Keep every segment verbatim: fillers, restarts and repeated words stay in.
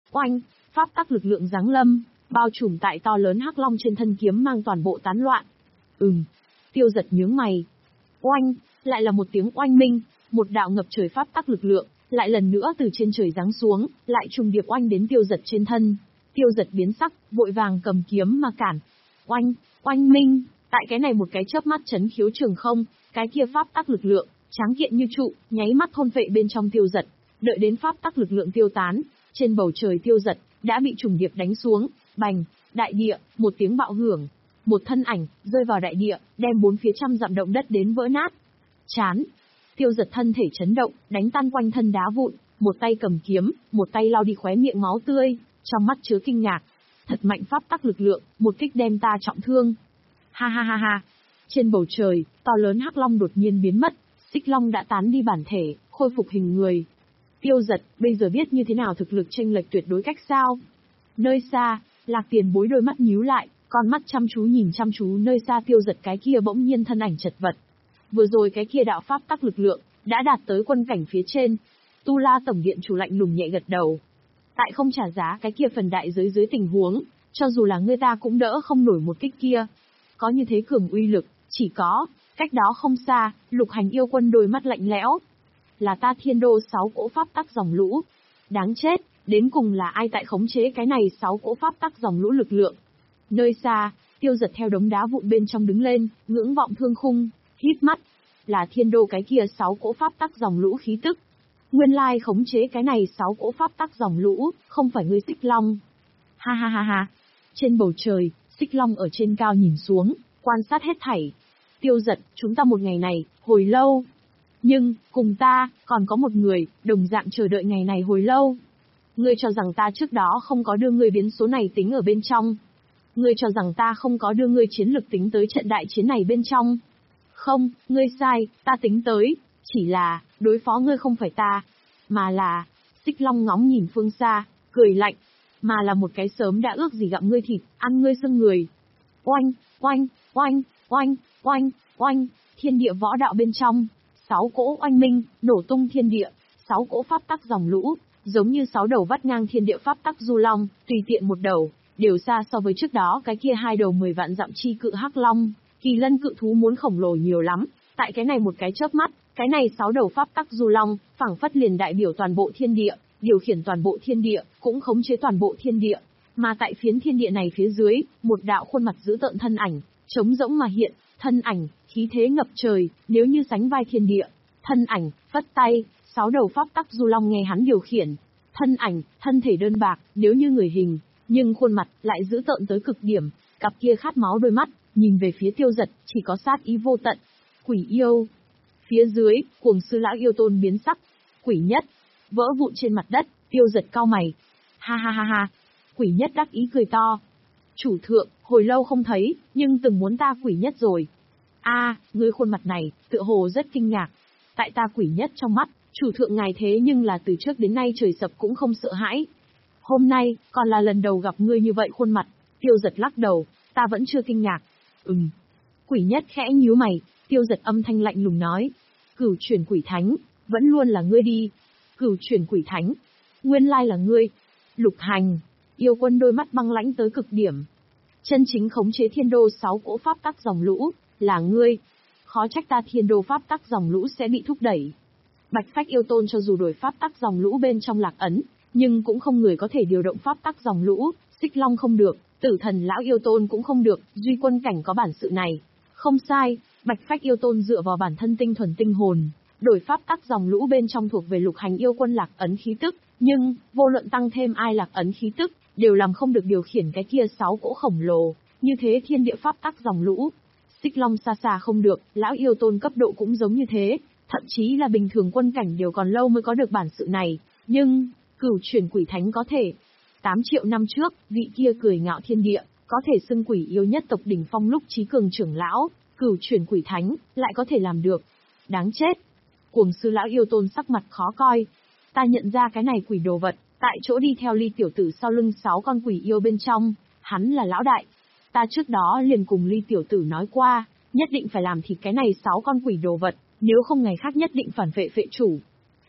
Oanh, pháp tắc lực lượng giáng lâm, bao trùm tại to lớn hắc long trên thân kiếm mang toàn bộ tán loạn. Ừm. Tiêu Giật nhướng mày. Oanh, lại là một tiếng oanh minh, một đạo ngập trời pháp tắc lực lượng, lại lần nữa từ trên trời giáng xuống, lại trùng điệp oanh đến Tiêu Giật trên thân. Tiêu Giật biến sắc, vội vàng cầm kiếm mà cản. Oanh, oanh minh, tại cái này một cái chớp mắt chấn khiếu trường không, cái kia pháp tắc lực lượng, tráng kiện như trụ, nháy mắt thôn phệ bên trong Tiêu Giật. Đợi đến pháp tắc lực lượng tiêu tán, trên bầu trời Tiêu Giật đã bị trùng điệp đánh xuống, bành, đại địa, một tiếng bạo hưởng, một thân ảnh rơi vào đại địa, đem bốn phía trăm dặm động đất đến vỡ nát. Chán. Tiêu Giật thân thể chấn động, đánh tan quanh thân đá vụn, một tay cầm kiếm, một tay lau đi khóe miệng máu tươi, trong mắt chứa kinh ngạc. Thật mạnh pháp tắc lực lượng, một kích đem ta trọng thương. Ha ha ha ha. Trên bầu trời, to lớn hắc long đột nhiên biến mất, xích long đã tán đi bản thể, khôi phục hình người. Tiêu Giật, bây giờ biết như thế nào thực lực chênh lệch tuyệt đối cách sao? Nơi xa, Lạc Tiền Bối đôi mắt nhíu lại, con mắt chăm chú nhìn chăm chú nơi xa Tiêu Giật, cái kia bỗng nhiên thân ảnh chật vật. Vừa rồi cái kia đạo pháp tắc lực lượng đã đạt tới quân cảnh phía trên. Tu La Tổng Điện chủ lạnh lùng nhẹ gật đầu. Tại không trả giá cái kia phần đại giới dưới tình huống, cho dù là ngươi ta cũng đỡ không nổi một kích kia. Có như thế cường uy lực, chỉ có, cách đó không xa, Lục Hành yêu quân đôi mắt lạnh lẽo. Là ta Thiên Đô sáu cỗ pháp tắc dòng lũ. Đáng chết, đến cùng là ai tại khống chế cái này sáu cỗ pháp tắc dòng lũ lực lượng? Nơi xa, Tiêu Giật theo đống đá vụn bên trong đứng lên, ngưỡng vọng thương khung, hít mắt. Là Thiên Đô cái kia sáu cỗ pháp tắc dòng lũ khí tức. Nguyên lai khống chế cái này sáu cỗ pháp tắc dòng lũ, không phải ngươi Xích Long. Ha ha ha ha. Trên bầu trời, Xích Long ở trên cao nhìn xuống, quan sát hết thảy. Tiêu Giật, chúng ta một ngày này, hồi lâu. Nhưng, cùng ta, còn có một người, đồng dạng chờ đợi ngày này hồi lâu. Ngươi cho rằng ta trước đó không có đưa ngươi biến số này tính ở bên trong. Ngươi cho rằng ta không có đưa ngươi chiến lực tính tới trận đại chiến này bên trong. Không, ngươi sai, ta tính tới, chỉ là, đối phó ngươi không phải ta, mà là, Xích Long ngóng nhìn phương xa, cười lạnh, mà là một cái sớm đã ước gì gặm ngươi thịt, ăn ngươi xương người. Oanh, oanh, oanh, oanh, oanh, oanh, thiên địa võ đạo bên trong, sáu cỗ oanh minh, nổ tung thiên địa, sáu cỗ pháp tắc dòng lũ, giống như sáu đầu vắt ngang thiên địa pháp tắc du long, tùy tiện một đầu, đều xa so với trước đó cái kia hai đầu mười vạn dặm chi cự hắc long. Kỳ lân cự thú muốn khổng lồ nhiều lắm, tại cái này một cái chớp mắt, cái này sáu đầu pháp tắc du long, phảng phất liền đại biểu toàn bộ thiên địa, điều khiển toàn bộ thiên địa, cũng khống chế toàn bộ thiên địa. Mà tại phiến thiên địa này phía dưới, một đạo khuôn mặt dữ tợn thân ảnh, trống rỗng mà hiện, thân ảnh, khí thế ngập trời, nếu như sánh vai thiên địa. Thân ảnh, phất tay, sáu đầu pháp tắc du long nghe hắn điều khiển. Thân ảnh, thân thể đơn bạc, nếu như người hình, nhưng khuôn mặt lại dữ tợn tới cực điểm, cặp kia khát máu đôi mắt, nhìn về phía Tiêu Giật, chỉ có sát ý vô tận. Quỷ yêu. Phía dưới, Cuồng Sư lão yêu tôn biến sắc. Quỷ nhất. Vỡ vụn trên mặt đất, Tiêu Giật cau mày. Ha ha ha ha. Quỷ nhất đắc ý cười to. Chủ thượng, hồi lâu không thấy, nhưng từng muốn ta quỷ nhất rồi. A, à, ngươi khuôn mặt này, tựa hồ rất kinh ngạc. Tại ta quỷ nhất trong mắt, chủ thượng ngài thế nhưng là từ trước đến nay trời sập cũng không sợ hãi. Hôm nay, còn là lần đầu gặp ngươi như vậy khuôn mặt. Tiêu Giật lắc đầu, ta vẫn chưa kinh ngạc. Ừm. Quỷ nhất khẽ nhíu mày, Tiêu Giật âm thanh lạnh lùng nói. Cửu chuyển quỷ thánh, vẫn luôn là ngươi đi. Cửu chuyển quỷ thánh, nguyên lai là ngươi. Lục Hành, yêu quân đôi mắt băng lãnh tới cực điểm. Chân chính khống chế thiên đô sáu cỗ pháp tắc dòng lũ, là ngươi. Khó trách ta thiên đô pháp tắc dòng lũ sẽ bị thúc đẩy. Bạch Phách yêu tôn cho dù đổi pháp tắc dòng lũ bên trong lạc ấn, nhưng cũng không người có thể điều động pháp tắc dòng lũ, Xích Long không được. Tử Thần lão yêu tôn cũng không được, duy quân cảnh có bản sự này. Không sai, Bạch Phách yêu tôn dựa vào bản thân tinh thuần tinh hồn, đổi pháp tắc dòng lũ bên trong thuộc về Lục Hành yêu quân lạc ấn khí tức, nhưng vô luận tăng thêm ai lạc ấn khí tức, đều làm không được điều khiển cái kia sáu cỗ khổng lồ, như thế thiên địa pháp tắc dòng lũ. Xích Long xa xa không được, lão yêu tôn cấp độ cũng giống như thế, thậm chí là bình thường quân cảnh đều còn lâu mới có được bản sự này, nhưng cửu chuyển quỷ thánh có thể. tám triệu năm trước, vị kia cười ngạo thiên địa, có thể xưng quỷ yêu nhất tộc đỉnh phong lúc trí cường trưởng lão, cửu chuyển quỷ thánh, lại có thể làm được. Đáng chết. Cuồng Sư lão yêu tôn sắc mặt khó coi. Ta nhận ra cái này quỷ đồ vật, tại chỗ đi theo Ly tiểu tử sau lưng sáu con quỷ yêu bên trong, hắn là lão đại. Ta trước đó liền cùng Ly tiểu tử nói qua, nhất định phải làm thịt cái này sáu con quỷ đồ vật, nếu không ngày khác nhất định phản vệ phệ chủ.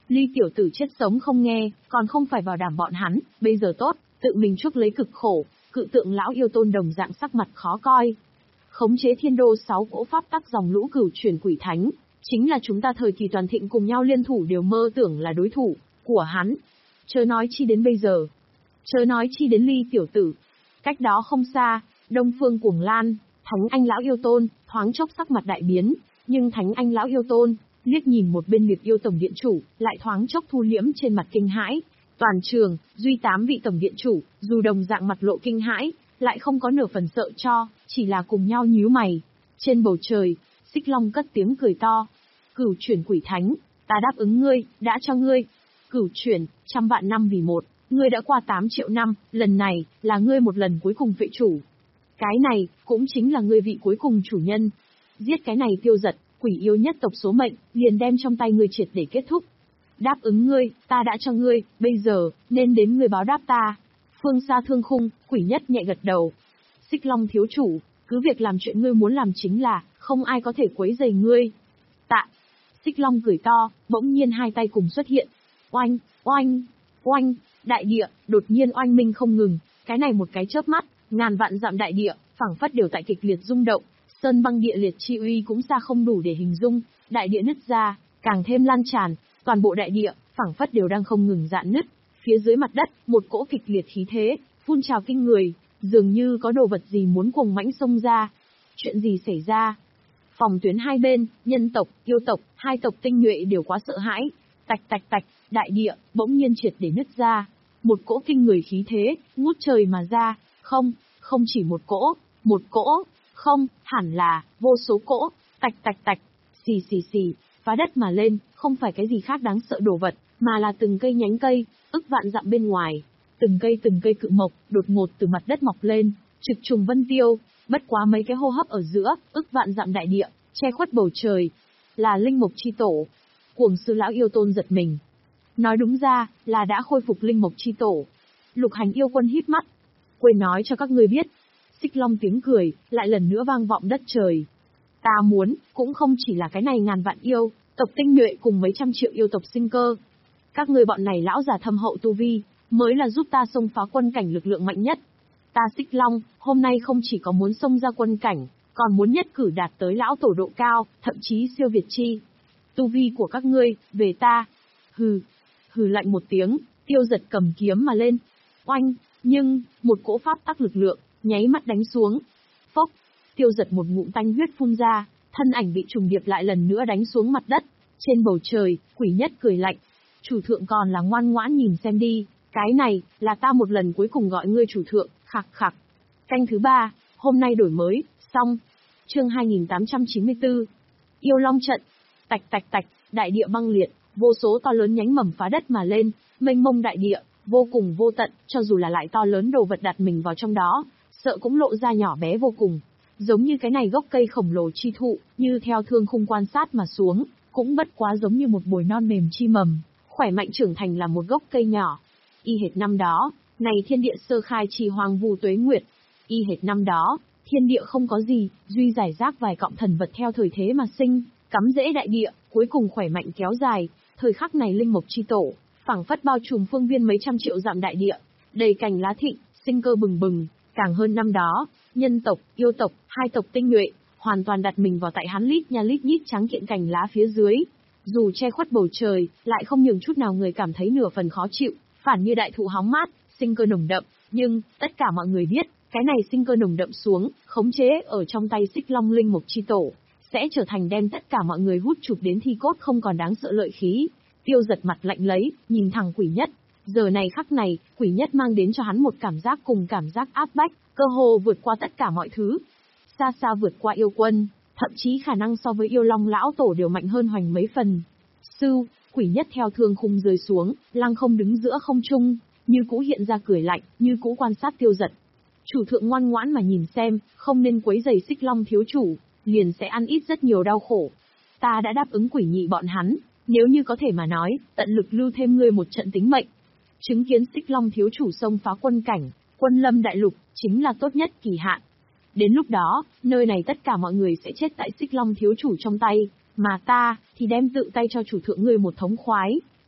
Ly tiểu tử chết sống không nghe, còn không phải bảo đảm bọn hắn, bây giờ tốt, tự mình chuốc lấy cực khổ, cự tượng lão yêu tôn đồng dạng sắc mặt khó coi. Khống chế thiên đô sáu cỗ pháp tắc dòng lũ cửu chuyển quỷ thánh, chính là chúng ta thời kỳ toàn thịnh cùng nhau liên thủ đều mơ tưởng là đối thủ của hắn. Chớ nói chi đến bây giờ. Chớ nói chi đến Ly tiểu tử. Cách đó không xa, Đông Phương Cuồng Lan, Thánh Anh lão yêu tôn, thoáng chốc sắc mặt đại biến, nhưng Thánh Anh lão yêu tôn liếc nhìn một bên Liệt Yêu tổng điện chủ, lại thoáng chốc thu liễm trên mặt kinh hãi. Toàn trường, duy tám vị tổng điện chủ, dù đồng dạng mặt lộ kinh hãi, lại không có nửa phần sợ cho, chỉ là cùng nhau nhíu mày. Trên bầu trời, Xích Long cất tiếng cười to. Cửu chuyển quỷ thánh, ta đáp ứng ngươi, đã cho ngươi. Cửu chuyển, trăm vạn năm vì một, ngươi đã qua tám triệu năm, lần này, là ngươi một lần cuối cùng vệ chủ. Cái này, cũng chính là ngươi vị cuối cùng chủ nhân. Giết cái này Tiêu Giật, quỷ yêu nhất tộc số mệnh, liền đem trong tay ngươi triệt để kết thúc. Đáp ứng ngươi, ta đã cho ngươi, bây giờ, nên đến ngươi báo đáp ta. Phương xa thương khung, quỷ nhất nhẹ gật đầu. Xích Long thiếu chủ, cứ việc làm chuyện ngươi muốn làm chính là, không ai có thể quấy rầy ngươi. Tạ. Xích Long cười to, bỗng nhiên hai tay cùng xuất hiện. Oanh, oanh, oanh, đại địa, đột nhiên oanh minh không ngừng, cái này một cái chớp mắt, ngàn vạn dặm đại địa, phảng phất đều tại kịch liệt rung động, sơn băng địa liệt chi uy cũng xa không đủ để hình dung, đại địa nứt ra, càng thêm lan tràn, toàn bộ đại địa, phảng phất đều đang không ngừng rạn nứt, phía dưới mặt đất, một cỗ kịch liệt khí thế, phun trào kinh người, dường như có đồ vật gì muốn cuồng mãnh xông ra. Chuyện gì xảy ra? Phòng tuyến hai bên, nhân tộc, yêu tộc, hai tộc tinh nhuệ đều quá sợ hãi. Tạch tạch tạch, đại địa, bỗng nhiên triệt để nứt ra. Một cỗ kinh người khí thế, ngút trời mà ra. Không, không chỉ một cỗ, một cỗ, không, hẳn là, vô số cỗ. Tạch tạch tạch, xì xì xì, phá đất mà lên, không phải cái gì khác đáng sợ đồ vật, mà là từng cây nhánh cây, ức vạn dặm bên ngoài. Từng cây từng cây cự mộc, đột ngột từ mặt đất mọc lên, trực trùng vân tiêu, bất quá mấy cái hô hấp ở giữa, ức vạn dặm đại địa, che khuất bầu trời. Là linh mộc chi tổ. Cuồng sư lão yêu tôn giật mình. Nói đúng ra, là đã khôi phục linh mộc chi tổ. Lục Hành yêu quân híp mắt. Quên nói cho các ngươi biết. Xích Long tiếng cười, lại lần nữa vang vọng đất trời. Ta muốn, cũng không chỉ là cái này ngàn vạn yêu, tộc tinh nhuệ cùng mấy trăm triệu yêu tộc sinh cơ. Các ngươi bọn này lão già thâm hậu tu vi, mới là giúp ta xông phá quân cảnh lực lượng mạnh nhất. Ta Xích Long, hôm nay không chỉ có muốn xông ra quân cảnh, còn muốn nhất cử đạt tới lão tổ độ cao, thậm chí siêu việt chi. Tu vi của các ngươi, về ta. Hừ, hừ lạnh một tiếng, Tiêu Giật cầm kiếm mà lên. Oanh, nhưng, một cỗ pháp tắc lực lượng, nháy mắt đánh xuống. Phốc, Tiêu Giật một ngụm tanh huyết phun ra, thân ảnh bị trùng điệp lại lần nữa đánh xuống mặt đất. Trên bầu trời, quỷ nhất cười lạnh. Chủ thượng còn là ngoan ngoãn nhìn xem đi, cái này, là ta một lần cuối cùng gọi ngươi chủ thượng, khặc khặc. Canh thứ ba, hôm nay đổi mới, xong. Chương hai nghìn tám trăm chín mươi tư. Yêu Long trận. Tạch tạch tạch, đại địa băng liệt, vô số to lớn nhánh mầm phá đất mà lên, mênh mông đại địa, vô cùng vô tận, cho dù là lại to lớn đồ vật đặt mình vào trong đó, sợ cũng lộ ra nhỏ bé vô cùng. Giống như cái này gốc cây khổng lồ chi thụ, như theo thương khung quan sát mà xuống, cũng bất quá giống như một bồi non mềm chi mầm, khỏe mạnh trưởng thành là một gốc cây nhỏ. Y hệt năm đó, này thiên địa sơ khai chi hoang vu tuế nguyệt. Y hệt năm đó, thiên địa không có gì, duy giải rác vài cọng thần vật theo thời thế mà sinh, cắm rễ đại địa, cuối cùng khỏe mạnh kéo dài. Thời khắc này linh mộc chi tổ, phảng phất bao trùm phương viên mấy trăm triệu dặm đại địa, đầy cành lá thịnh, sinh cơ bừng bừng. Càng hơn năm đó, nhân tộc, yêu tộc, hai tộc tinh nhuệ, hoàn toàn đặt mình vào tại hắn lít nha lít nhít trắng kiện cành lá phía dưới. Dù che khuất bầu trời, lại không nhường chút nào người cảm thấy nửa phần khó chịu, phản như đại thụ hóng mát, sinh cơ nồng đậm. Nhưng, tất cả mọi người biết, cái này sinh cơ nồng đậm xuống, khống chế ở trong tay Xích Long linh mộc chi tổ, sẽ trở thành đem tất cả mọi người hút chụp đến thi cốt không còn đáng sợ lợi khí. Tiêu Giật mặt lạnh lấy, nhìn thẳng quỷ nhất. Giờ này khắc này, quỷ nhất mang đến cho hắn một cảm giác cùng cảm giác áp bách, cơ hồ vượt qua tất cả mọi thứ. Xa xa vượt qua yêu quân, thậm chí khả năng so với yêu long lão tổ đều mạnh hơn hoành mấy phần. Sưu, quỷ nhất theo thương khung rơi xuống, lăng không đứng giữa không trung, như cũ hiện ra cười lạnh, như cũ quan sát Tiêu Giật. Chủ thượng ngoan ngoãn mà nhìn xem, không nên quấy rầy Xích Long thiếu chủ, liền sẽ ăn ít rất nhiều đau khổ. Ta đã đáp ứng quỷ nhị bọn hắn, nếu như có thể mà nói, tận lực lưu thêm ngươi một trận tính mệnh. Chứng kiến Xích Long thiếu chủ xông phá quân cảnh, quân lâm đại lục, chính là tốt nhất kỳ hạn. Đến lúc đó, nơi này tất cả mọi người sẽ chết tại Xích Long thiếu chủ trong tay, mà ta, thì đem tự tay cho chủ thượng ngươi một thống khoái.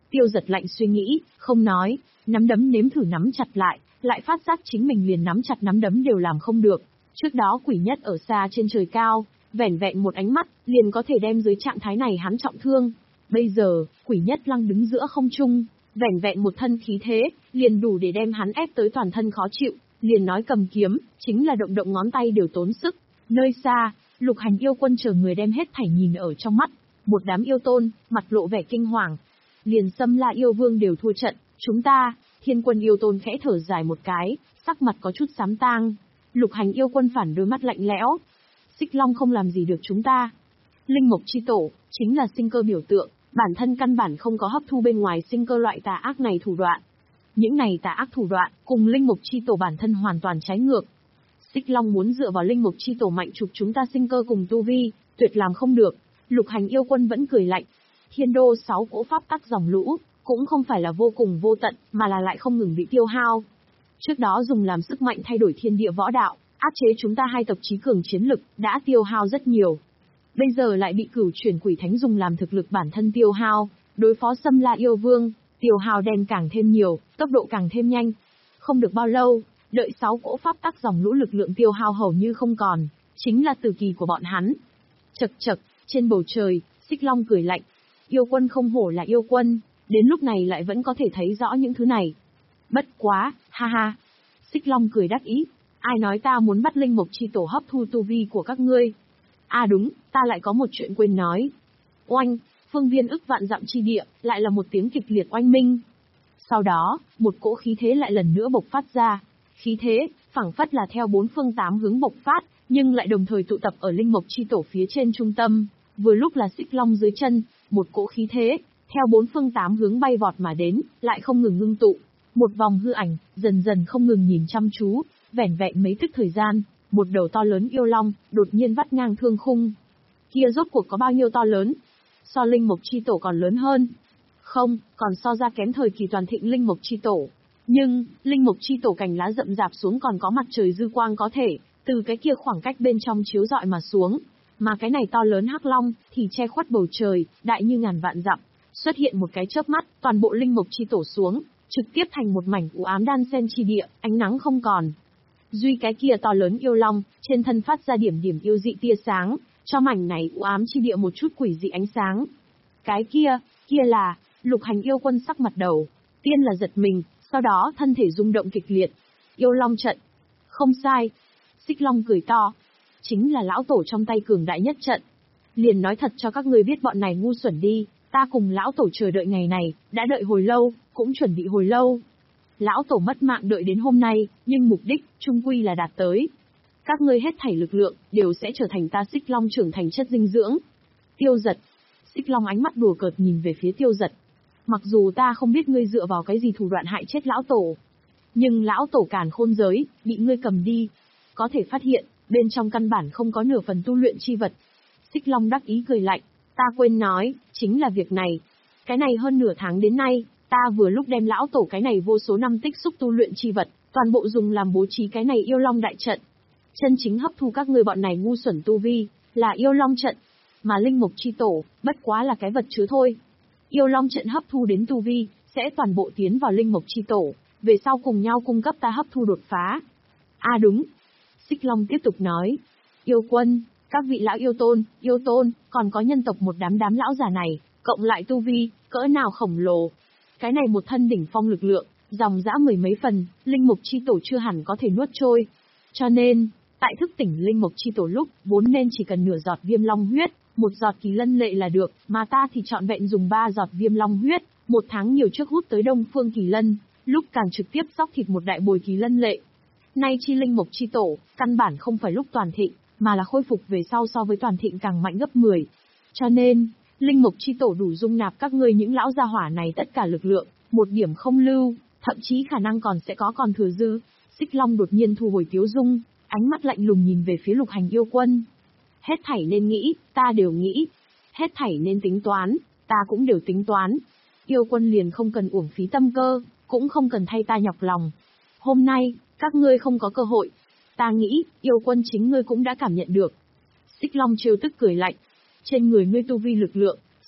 Tiêu Giật lạnh suy nghĩ, không nói, nắm đấm nếm thử nắm chặt lại, lại phát giác chính mình liền nắm chặt nắm đấm đều làm không được. Trước đó quỷ nhất ở xa trên trời cao, vẻn vẹn một ánh mắt, liền có thể đem dưới trạng thái này hắn trọng thương. Bây giờ, quỷ nhất lăng đứng giữa không trung, vẻn vẹn một thân khí thế, liền đủ để đem hắn ép tới toàn thân khó chịu, liền nói cầm kiếm, chính là động động ngón tay đều tốn sức. Nơi xa, Lục Hành yêu quân chờ người đem hết thảy nhìn ở trong mắt, một đám yêu tôn, mặt lộ vẻ kinh hoàng. Liền Xâm La yêu vương đều thua trận, chúng ta, Thiên Quân yêu tôn khẽ thở dài một cái, sắc mặt có chút xám tang. Lục Hành yêu quân phản đôi mắt lạnh lẽo. Xích Long không làm gì được chúng ta. Linh Mộc chi tổ, chính là sinh cơ biểu tượng, bản thân căn bản không có hấp thu bên ngoài sinh cơ loại tà ác này thủ đoạn. Những này tà ác thủ đoạn, cùng Linh Mộc chi tổ bản thân hoàn toàn trái ngược. Xích Long muốn dựa vào Linh Mộc chi tổ mạnh chụp chúng ta sinh cơ cùng tu vi, tuyệt làm không được. Lục Hành yêu quân vẫn cười lạnh. Thiên đô sáu cỗ pháp tắc dòng lũ, cũng không phải là vô cùng vô tận, mà là lại không ngừng bị tiêu hao. Trước đó dùng làm sức mạnh thay đổi thiên địa võ đạo, áp chế chúng ta hai tộc chí cường chiến lực, đã tiêu hao rất nhiều. Bây giờ lại bị Cửu Chuyển Quỷ Thánh dùng làm thực lực bản thân tiêu hao, đối phó Xâm La yêu vương, tiêu hao đen càng thêm nhiều, tốc độ càng thêm nhanh. Không được bao lâu, đợi sáu cỗ pháp tắc dòng lũ lực lượng tiêu hao hầu như không còn, chính là tử kỳ của bọn hắn. Chậc chậc, trên bầu trời, Xích Long cười lạnh. Yêu quân không hổ là yêu quân, đến lúc này lại vẫn có thể thấy rõ những thứ này. Bất quá, ha ha. Xích Long cười đắc ý. Ai nói ta muốn bắt Linh Mộc chi tổ hấp thu tu vi của các ngươi? À đúng, ta lại có một chuyện quên nói. Oanh, phương viên ức vạn dặm chi địa, lại là một tiếng kịch liệt oanh minh. Sau đó, một cỗ khí thế lại lần nữa bộc phát ra. Khí thế, phảng phất là theo bốn phương tám hướng bộc phát, nhưng lại đồng thời tụ tập ở Linh Mộc chi tổ phía trên trung tâm. Vừa lúc là Xích Long dưới chân, một cỗ khí thế, theo bốn phương tám hướng bay vọt mà đến, lại không ngừng ngưng tụ. Một vòng hư ảnh, dần dần không ngừng nhìn chăm chú, vẻn vẹn mấy tức thời gian, một đầu to lớn yêu long, đột nhiên vắt ngang thương khung. Kia rốt cuộc có bao nhiêu to lớn? So Linh Mộc chi tổ còn lớn hơn. Không, còn so ra kém thời kỳ toàn thịnh Linh Mộc chi tổ. Nhưng, Linh Mộc chi tổ cành lá rậm rạp xuống còn có mặt trời dư quang có thể, từ cái kia khoảng cách bên trong chiếu rọi mà xuống. Mà cái này to lớn hắc long, thì che khuất bầu trời, đại như ngàn vạn dặm. Xuất hiện một cái chớp mắt, toàn bộ Linh Mộc chi tổ xuống, trực tiếp thành một mảnh u ám đan sen chi địa, ánh nắng không còn. Duy cái kia to lớn yêu long, trên thân phát ra điểm điểm yêu dị tia sáng, cho mảnh này u ám chi địa một chút quỷ dị ánh sáng. Cái kia, kia là, Lục Hành yêu quân sắc mặt đầu, tiên là giật mình, sau đó thân thể rung động kịch liệt. Yêu long trận. Không sai. Xích Long cười to. Chính là lão tổ trong tay cường đại nhất trận. Liền nói thật cho các ngươi biết bọn này ngu xuẩn đi, ta cùng lão tổ chờ đợi ngày này, đã đợi hồi lâu, cũng chuẩn bị hồi lâu. Lão tổ mất mạng đợi đến hôm nay, nhưng mục đích, chung quy là đạt tới. Các ngươi hết thảy lực lượng, đều sẽ trở thành ta Xích Long trưởng thành chất dinh dưỡng. Tiêu Giật. Xích Long ánh mắt đùa cợt nhìn về phía Tiêu Giật. Mặc dù ta không biết ngươi dựa vào cái gì thủ đoạn hại chết lão tổ, nhưng lão tổ càn khôn giới, bị ngươi cầm đi. Có thể phát hiện, bên trong căn bản không có nửa phần tu luyện chi vật. Xích Long đắc ý cười lạnh. Ta quên nói, chính là việc này. Cái này hơn nửa tháng đến nay, ta vừa lúc đem lão tổ cái này vô số năm tích xúc tu luyện chi vật, toàn bộ dùng làm bố trí cái này yêu long đại trận. Chân chính hấp thu các ngươi bọn này ngu xuẩn tu vi, là yêu long trận. Mà Linh Mộc chi tổ, bất quá là cái vật chứa thôi. Yêu long trận hấp thu đến tu vi, sẽ toàn bộ tiến vào Linh Mộc chi tổ, về sau cùng nhau cung cấp ta hấp thu đột phá. À đúng. Xích Long tiếp tục nói. Yêu quân, các vị lão yêu tôn, yêu tôn, còn có nhân tộc một đám đám lão già này, cộng lại tu vi, cỡ nào khổng lồ. Cái này một thân đỉnh phong lực lượng, dòng dã mười mấy phần, Linh Mộc chi tổ chưa hẳn có thể nuốt trôi. Cho nên, tại thức tỉnh Linh Mộc chi tổ lúc, vốn nên chỉ cần nửa giọt viêm long huyết, một giọt kỳ lân lệ là được, mà ta thì chọn vẹn dùng ba giọt viêm long huyết, một tháng nhiều trước hút tới Đông Phương Kỳ Lân, lúc càng trực tiếp xóc thịt một đại bồi kỳ lân lệ. Nay chi Linh Mộc chi tổ, căn bản không phải lúc toàn thịnh, mà là khôi phục về sau so với toàn thịnh càng mạnh gấp mười. Cho nên, Linh Mộc chi tổ đủ dung nạp các ngươi những lão gia hỏa này tất cả lực lượng, một điểm không lưu, thậm chí khả năng còn sẽ có còn thừa dư. Xích Long đột nhiên thu hồi tiếu dung, ánh mắt lạnh lùng nhìn về phía Lục Hành yêu quân. Hết thảy nên nghĩ, ta đều nghĩ. Hết thảy nên tính toán, ta cũng đều tính toán. Yêu quân liền không cần uổng phí tâm cơ, cũng không cần thay ta nhọc lòng. Hôm nay, các ngươi không có cơ hội. Ta nghĩ, yêu quân chính ngươi cũng đã cảm nhận được. Xích Long trêu tức cười lạnh. Trên người ngươi tu vi lực lượng,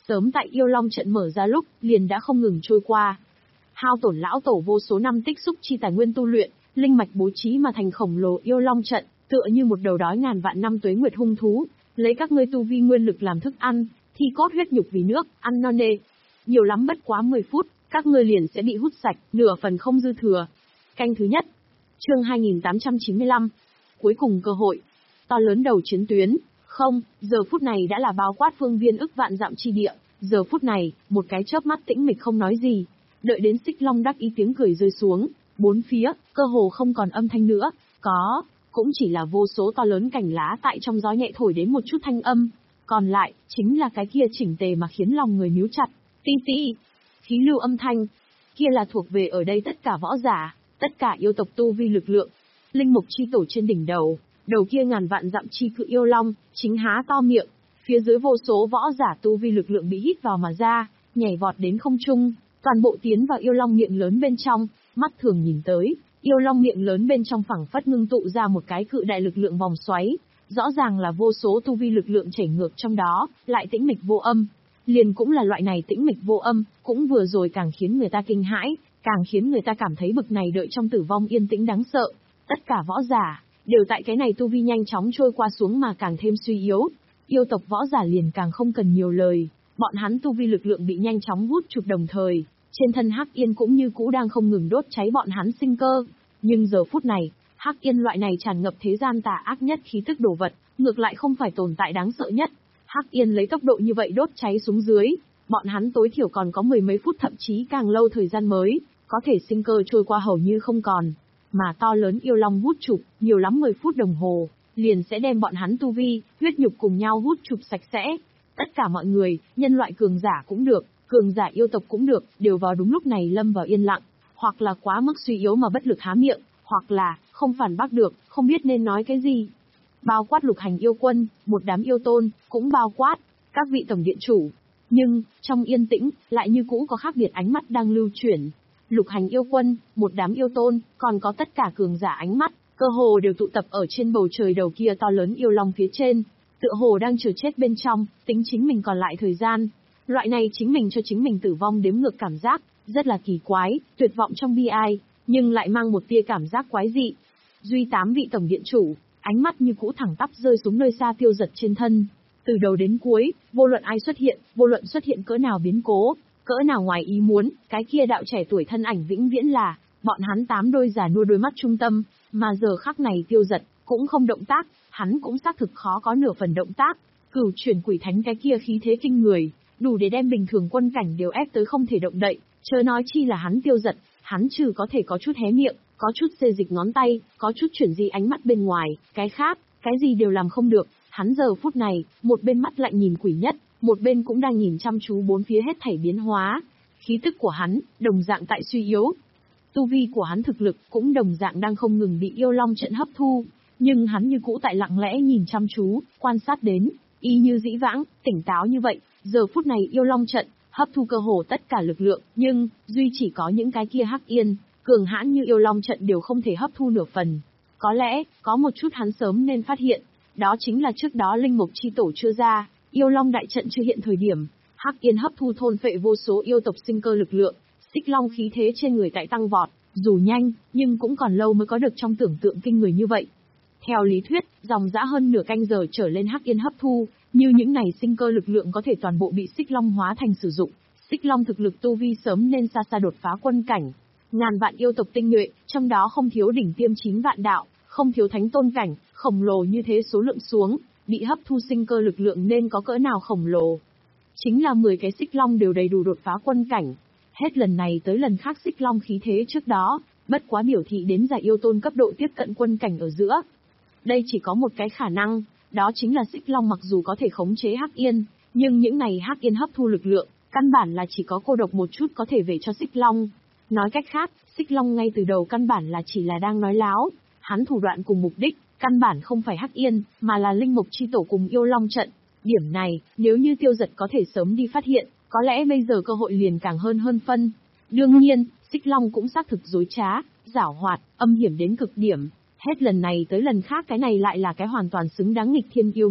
sớm tại yêu long trận mở ra lúc, liền đã không ngừng trôi qua. Hao tổn lão tổ vô số năm tích xúc chi tài nguyên tu luyện, linh mạch bố trí mà thành khổng lồ yêu long trận, tựa như một đầu đói ngàn vạn năm tuế nguyệt hung thú, lấy các ngươi tu vi nguyên lực làm thức ăn, thi cốt huyết nhục vì nước, ăn no nê. Nhiều lắm bất quá mười phút, các ngươi liền sẽ bị hút sạch, nửa phần không dư thừa. Canh thứ nhất. Chương hai nghìn tám trăm chín mươi lăm. Cuối cùng cơ hội. To lớn đầu chiến tuyến. Không, giờ phút này đã là bao quát phương viên ức vạn dặm chi địa. Giờ phút này, một cái chớp mắt tĩnh mịch không nói gì. Đợi đến Xích Long đắc ý tiếng cười rơi xuống, bốn phía, cơ hồ không còn âm thanh nữa. Có, cũng chỉ là vô số to lớn cành lá tại trong gió nhẹ thổi đến một chút thanh âm. Còn lại, chính là cái kia chỉnh tề mà khiến lòng người níu chặt. Ti ti. Khí lưu âm thanh. Kia là thuộc về ở đây tất cả võ giả, tất cả yêu tộc tu vi lực lượng. Linh mục chi tổ trên đỉnh đầu, đầu kia ngàn vạn dặm chi cự yêu long, chính há to miệng. Phía dưới vô số võ giả tu vi lực lượng bị hít vào mà ra, nhảy vọt đến không trung, toàn bộ tiến vào yêu long miệng lớn bên trong, mắt thường nhìn tới, yêu long miệng lớn bên trong phẳng phất ngưng tụ ra một cái cự đại lực lượng vòng xoáy, rõ ràng là vô số tu vi lực lượng chảy ngược trong đó, lại tĩnh mịch vô âm. Liền cũng là loại này tĩnh mịch vô âm, cũng vừa rồi càng khiến người ta kinh hãi, càng khiến người ta cảm thấy bực này đợi trong tử vong yên tĩnh đáng sợ. Tất cả võ giả, đều tại cái này tu vi nhanh chóng trôi qua xuống mà càng thêm suy yếu. Yêu tộc võ giả liền càng không cần nhiều lời, bọn hắn tu vi lực lượng bị nhanh chóng hút chụp đồng thời, trên thân Hắc Yên cũng như cũ đang không ngừng đốt cháy bọn hắn sinh cơ. Nhưng giờ phút này, Hắc Yên loại này tràn ngập thế gian tà ác nhất khí tức đồ vật, ngược lại không phải tồn tại đáng sợ nhất. Hắc Yên lấy tốc độ như vậy đốt cháy xuống dưới, bọn hắn tối thiểu còn có mười mấy phút thậm chí càng lâu thời gian mới, có thể sinh cơ trôi qua hầu như không còn. Mà to lớn yêu long hút chụp, nhiều lắm mười phút đồng hồ, liền sẽ đem bọn hắn tu vi, huyết nhục cùng nhau hút chụp sạch sẽ. Tất cả mọi người, nhân loại cường giả cũng được, cường giả yêu tộc cũng được, đều vào đúng lúc này lâm vào yên lặng, hoặc là quá mức suy yếu mà bất lực há miệng, hoặc là, không phản bác được, không biết nên nói cái gì. Bao quát lục hành yêu quân, một đám yêu tôn, cũng bao quát, các vị tổng điện chủ. Nhưng, trong yên tĩnh, lại như cũ có khác biệt ánh mắt đang lưu chuyển. Lục hành yêu quân, một đám yêu tôn, còn có tất cả cường giả ánh mắt, cơ hồ đều tụ tập ở trên bầu trời đầu kia to lớn yêu long phía trên, tựa hồ đang chờ chết bên trong, tính chính mình còn lại thời gian. Loại này chính mình cho chính mình tử vong đếm ngược cảm giác, rất là kỳ quái, tuyệt vọng trong bi ai, nhưng lại mang một tia cảm giác quái dị. Duy tám vị tổng điện chủ, ánh mắt như cũ thẳng tắp rơi xuống nơi xa Tiêu Giật trên thân. Từ đầu đến cuối, vô luận ai xuất hiện, vô luận xuất hiện cỡ nào biến cố, cỡ nào ngoài ý muốn, cái kia đạo trẻ tuổi thân ảnh vĩnh viễn là, bọn hắn tám đôi giả nua đôi mắt trung tâm, mà giờ khắc này Tiêu Giật, cũng không động tác, hắn cũng xác thực khó có nửa phần động tác. Cửu chuyển quỷ thánh cái kia khí thế kinh người, đủ để đem bình thường quân cảnh đều ép tới không thể động đậy, chớ nói chi là hắn Tiêu Giật, hắn trừ có thể có chút hé miệng, có chút xê dịch ngón tay, có chút chuyển di ánh mắt bên ngoài, cái khác, cái gì đều làm không được. Hắn giờ phút này, một bên mắt lạnh nhìn quỷ nhất, một bên cũng đang nhìn chăm chú bốn phía hết thảy biến hóa. Khí tức của hắn, đồng dạng tại suy yếu. Tu vi của hắn thực lực cũng đồng dạng đang không ngừng bị yêu long trận hấp thu, nhưng hắn như cũ tại lặng lẽ nhìn chăm chú, quan sát đến, y như dĩ vãng, tỉnh táo như vậy. Giờ phút này yêu long trận, hấp thu cơ hồ tất cả lực lượng, nhưng, duy chỉ có những cái kia Hắc Yên, cường hãn như yêu long trận đều không thể hấp thu nửa phần. Có lẽ, có một chút hắn sớm nên phát hiện, đó chính là trước đó linh mục chi tổ chưa ra, yêu long đại trận chưa hiện thời điểm, Hắc Yên hấp thu thôn phệ vô số yêu tộc sinh cơ lực lượng, Xích Long khí thế trên người tại tăng vọt, dù nhanh, nhưng cũng còn lâu mới có được trong tưởng tượng kinh người như vậy. Theo lý thuyết, dòng dã hơn nửa canh giờ trở lên Hắc Yên hấp thu, như những này sinh cơ lực lượng có thể toàn bộ bị Xích Long hóa thành sử dụng. Xích Long thực lực tu vi sớm nên xa xa đột phá quân cảnh. Ngàn vạn yêu tộc tinh nhuệ, trong đó không thiếu đỉnh tiêm chín vạn đạo, không thiếu thánh tôn cảnh, khổng lồ như thế số lượng xuống, bị hấp thu sinh cơ lực lượng nên có cỡ nào khổng lồ. Chính là mười cái Xích Long đều đầy đủ đột phá quân cảnh. Hết lần này tới lần khác Xích Long khí thế trước đó, bất quá biểu thị đến giải yêu tôn cấp độ tiếp cận quân cảnh ở giữa. Đây chỉ có một cái khả năng, đó chính là Xích Long mặc dù có thể khống chế Hắc Yên, nhưng những này Hắc Yên hấp thu lực lượng, căn bản là chỉ có cô độc một chút có thể về cho Xích Long. Nói cách khác, Xích Long ngay từ đầu căn bản là chỉ là đang nói láo, hắn thủ đoạn cùng mục đích, căn bản không phải Hắc Yên, mà là linh mục chi tổ cùng yêu long trận. Điểm này, nếu như Tiêu Giật có thể sớm đi phát hiện, có lẽ bây giờ cơ hội liền càng hơn hơn phân. Đương nhiên, Xích Long cũng xác thực dối trá, giảo hoạt, âm hiểm đến cực điểm. Hết lần này tới lần khác cái này lại là cái hoàn toàn xứng đáng nghịch thiên yêu nghiệt,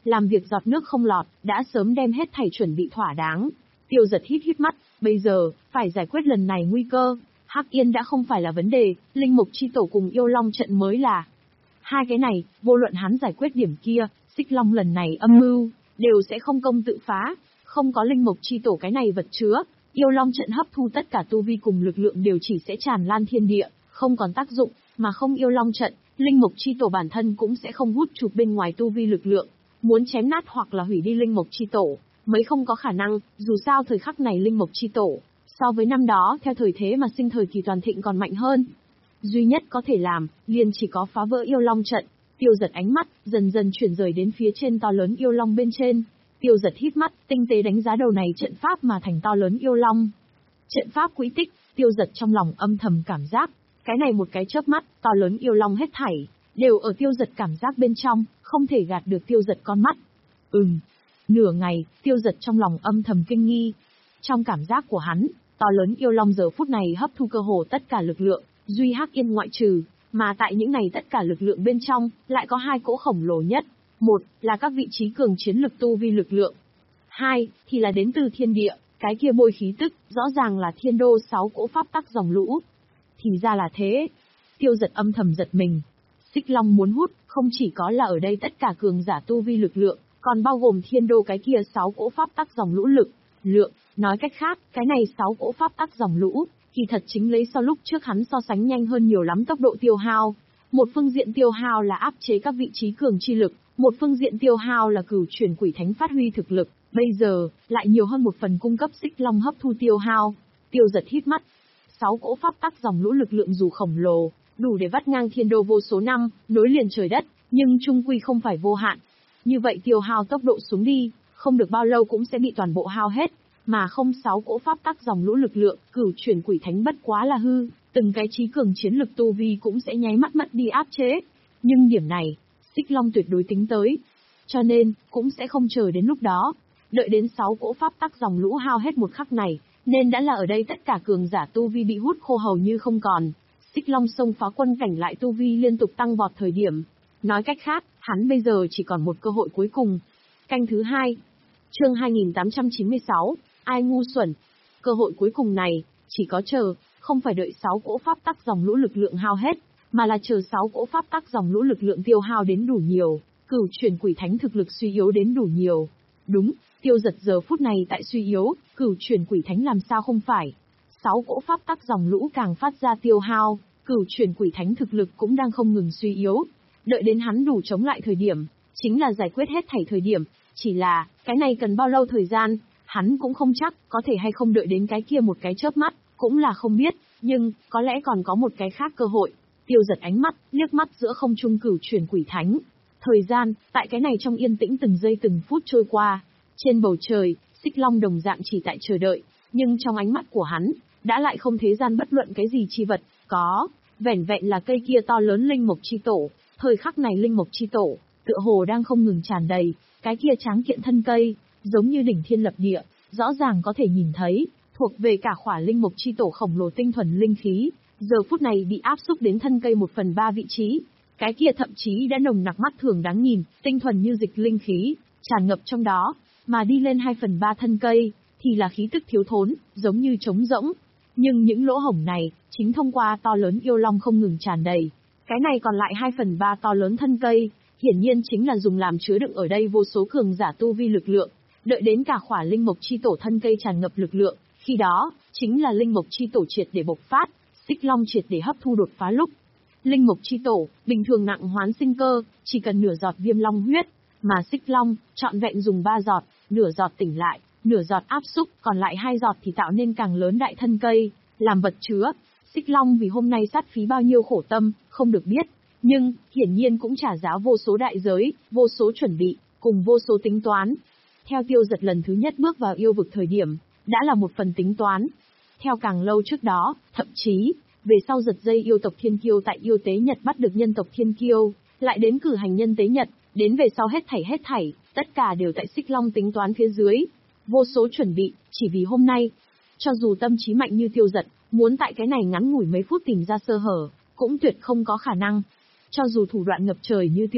làm việc giọt nước không lọt, đã sớm đem hết thảy chuẩn bị thỏa đáng. Tiêu Giật hít hít mắt, bây giờ, phải giải quyết lần này nguy cơ. Hắc Yên đã không phải là vấn đề, Linh Mục Chi Tổ cùng Yêu Long trận mới là. Hai cái này, vô luận hắn giải quyết điểm kia, Xích Long lần này âm mưu, đều sẽ không công tự phá. Không có Linh Mục Chi Tổ cái này vật chứa, Yêu Long trận hấp thu tất cả tu vi cùng lực lượng đều chỉ sẽ tràn lan thiên địa, không còn tác dụng, mà không Yêu Long trận, Linh Mục Chi Tổ bản thân cũng sẽ không hút chụp bên ngoài tu vi lực lượng. Muốn chém nát hoặc là hủy đi Linh Mục Chi Tổ, mới không có khả năng, dù sao thời khắc này Linh Mục Chi Tổ, so với năm đó theo thời thế mà sinh thời kỳ toàn thịnh còn mạnh hơn. Duy nhất có thể làm, liền chỉ có phá vỡ Yêu Long trận. Tiêu Giật ánh mắt, dần dần chuyển rời đến phía trên to lớn Yêu Long bên trên. Tiêu Giật hít mắt, tinh tế đánh giá đầu này trận pháp mà thành to lớn Yêu Long. Trận pháp quỹ tích, Tiêu Giật trong lòng âm thầm cảm giác, cái này một cái chớp mắt, to lớn Yêu Long hết thảy, đều ở Tiêu Giật cảm giác bên trong, không thể gạt được Tiêu Giật con mắt. Ừm. Nửa ngày, Tiêu Giật trong lòng âm thầm kinh nghi. Trong cảm giác của hắn, to lớn Yêu Long giờ phút này hấp thu cơ hồ tất cả lực lượng, duy Hắc Yên ngoại trừ, mà tại những này tất cả lực lượng bên trong, lại có hai cỗ khổng lồ nhất. Một, là các vị trí cường chiến lực tu vi lực lượng. Hai, thì là đến từ thiên địa, cái kia bôi khí tức, rõ ràng là thiên đô sáu cỗ pháp tắc dòng lũ. Thì ra là thế. Tiêu Giật âm thầm giật mình. Xích Long muốn hút, không chỉ có là ở đây tất cả cường giả tu vi lực lượng, còn bao gồm thiên đô cái kia sáu cỗ pháp tắc dòng lũ lực, lượng, nói cách khác, cái này sáu cỗ pháp tắc dòng lũ, kỳ thật chính lấy so lúc trước hắn so sánh nhanh hơn nhiều lắm tốc độ tiêu hao. Một phương diện tiêu hao là áp chế các vị trí cường chi lực, một phương diện tiêu hao là cửu chuyển quỷ thánh phát huy thực lực, bây giờ, lại nhiều hơn một phần cung cấp Xích Long hấp thu tiêu hao. Tiêu Giật hít mắt. Sáu cỗ pháp tắc dòng lũ lực lượng dù khổng lồ, đủ để vắt ngang thiên đô vô số năm, nối liền trời đất, nhưng chung quy không phải vô hạn. Như vậy tiêu hao tốc độ xuống đi, không được bao lâu cũng sẽ bị toàn bộ hao hết, mà không sáu cỗ pháp tắc dòng lũ lực lượng, cửu chuyển quỷ thánh bất quá là hư, từng cái trí cường chiến lực tu vi cũng sẽ nháy mắt mất đi áp chế. Nhưng điểm này, Xích Long tuyệt đối tính tới. Cho nên, cũng sẽ không chờ đến lúc đó. Đợi đến sáu cỗ pháp tắc dòng lũ hao hết một khắc này, nên đã là ở đây tất cả cường giả tu vi bị hút khô hầu như không còn. Xích Long xông phá quân cảnh lại tu vi liên tục tăng vọt thời điểm. Nói cách khác, hắn bây giờ chỉ còn một cơ hội cuối cùng. Canh thứ hai. Chương hai nghìn tám trăm chín mươi sáu, ai ngu xuẩn. Cơ hội cuối cùng này, chỉ có chờ, không phải đợi sáu cỗ pháp tắc dòng lũ lực lượng hao hết, mà là chờ sáu cỗ pháp tắc dòng lũ lực lượng tiêu hao đến đủ nhiều, cửu chuyển quỷ thánh thực lực suy yếu đến đủ nhiều. Đúng, Tiêu Giật giờ phút này tại suy yếu, cửu chuyển quỷ thánh làm sao không phải. Sáu cỗ pháp tắc dòng lũ càng phát ra tiêu hao, cửu chuyển quỷ thánh thực lực cũng đang không ngừng suy yếu. Đợi đến hắn đủ chống lại thời điểm, chính là giải quyết hết thảy thời điểm, chỉ là, cái này cần bao lâu thời gian, hắn cũng không chắc, có thể hay không đợi đến cái kia một cái chớp mắt, cũng là không biết, nhưng, có lẽ còn có một cái khác cơ hội. Tiêu Giật ánh mắt, liếc mắt giữa không trung cửu chuyển quỷ thánh. Thời gian, tại cái này trong yên tĩnh từng giây từng phút trôi qua. Trên bầu trời, Xích Long đồng dạng chỉ tại chờ đợi, nhưng trong ánh mắt của hắn, đã lại không thế gian bất luận cái gì chi vật, có, vẻn vẹn là cây kia to lớn Linh Mục Chi Tổ. Thời khắc này Linh Mục Chi Tổ, tựa hồ đang không ngừng tràn đầy, cái kia tráng kiện thân cây, giống như đỉnh thiên lập địa, rõ ràng có thể nhìn thấy, thuộc về cả khỏa Linh Mục Chi Tổ khổng lồ tinh thuần linh khí, giờ phút này bị áp xúc đến thân cây một phần ba vị trí. Cái kia thậm chí đã nồng nặc mắt thường đáng nhìn, tinh thuần như dịch linh khí, tràn ngập trong đó, mà đi lên hai phần ba thân cây, thì là khí tức thiếu thốn, giống như trống rỗng. Nhưng những lỗ hổng này, chính thông qua to lớn Yêu Long không ngừng tràn đầy. Cái này còn lại hai phần ba to lớn thân cây, hiển nhiên chính là dùng làm chứa đựng ở đây vô số cường giả tu vi lực lượng. Đợi đến cả khỏa Linh Mục Chi Tổ thân cây tràn ngập lực lượng, khi đó, chính là Linh Mục Chi Tổ triệt để bộc phát, Xích Long triệt để hấp thu đột phá lúc. Linh Mục Chi Tổ, bình thường nặng hoán sinh cơ, chỉ cần nửa giọt Viêm Long huyết, mà Xích Long, trọn vẹn dùng ba giọt, nửa giọt tỉnh lại, nửa giọt áp xúc, còn lại hai giọt thì tạo nên càng lớn đại thân cây, làm vật chứa. Xích Long vì hôm nay sát phí bao nhiêu khổ tâm, không được biết, nhưng, hiển nhiên cũng trả giá vô số đại giới, vô số chuẩn bị, cùng vô số tính toán. Theo Tiêu Giật lần thứ nhất bước vào yêu vực thời điểm, đã là một phần tính toán. Theo càng lâu trước đó, thậm chí, về sau giật dây yêu tộc Thiên Kiêu tại yêu tế Nhật bắt được nhân tộc Thiên Kiêu, lại đến cử hành nhân tế Nhật, đến về sau hết thảy hết thảy, tất cả đều tại Xích Long tính toán phía dưới. Vô số chuẩn bị, chỉ vì hôm nay. Cho dù tâm trí mạnh như Tiêu Giật, muốn tại cái này ngắn ngủi mấy phút tìm ra sơ hở, cũng tuyệt không có khả năng. Cho dù thủ đoạn ngập trời như Tiêu Giật,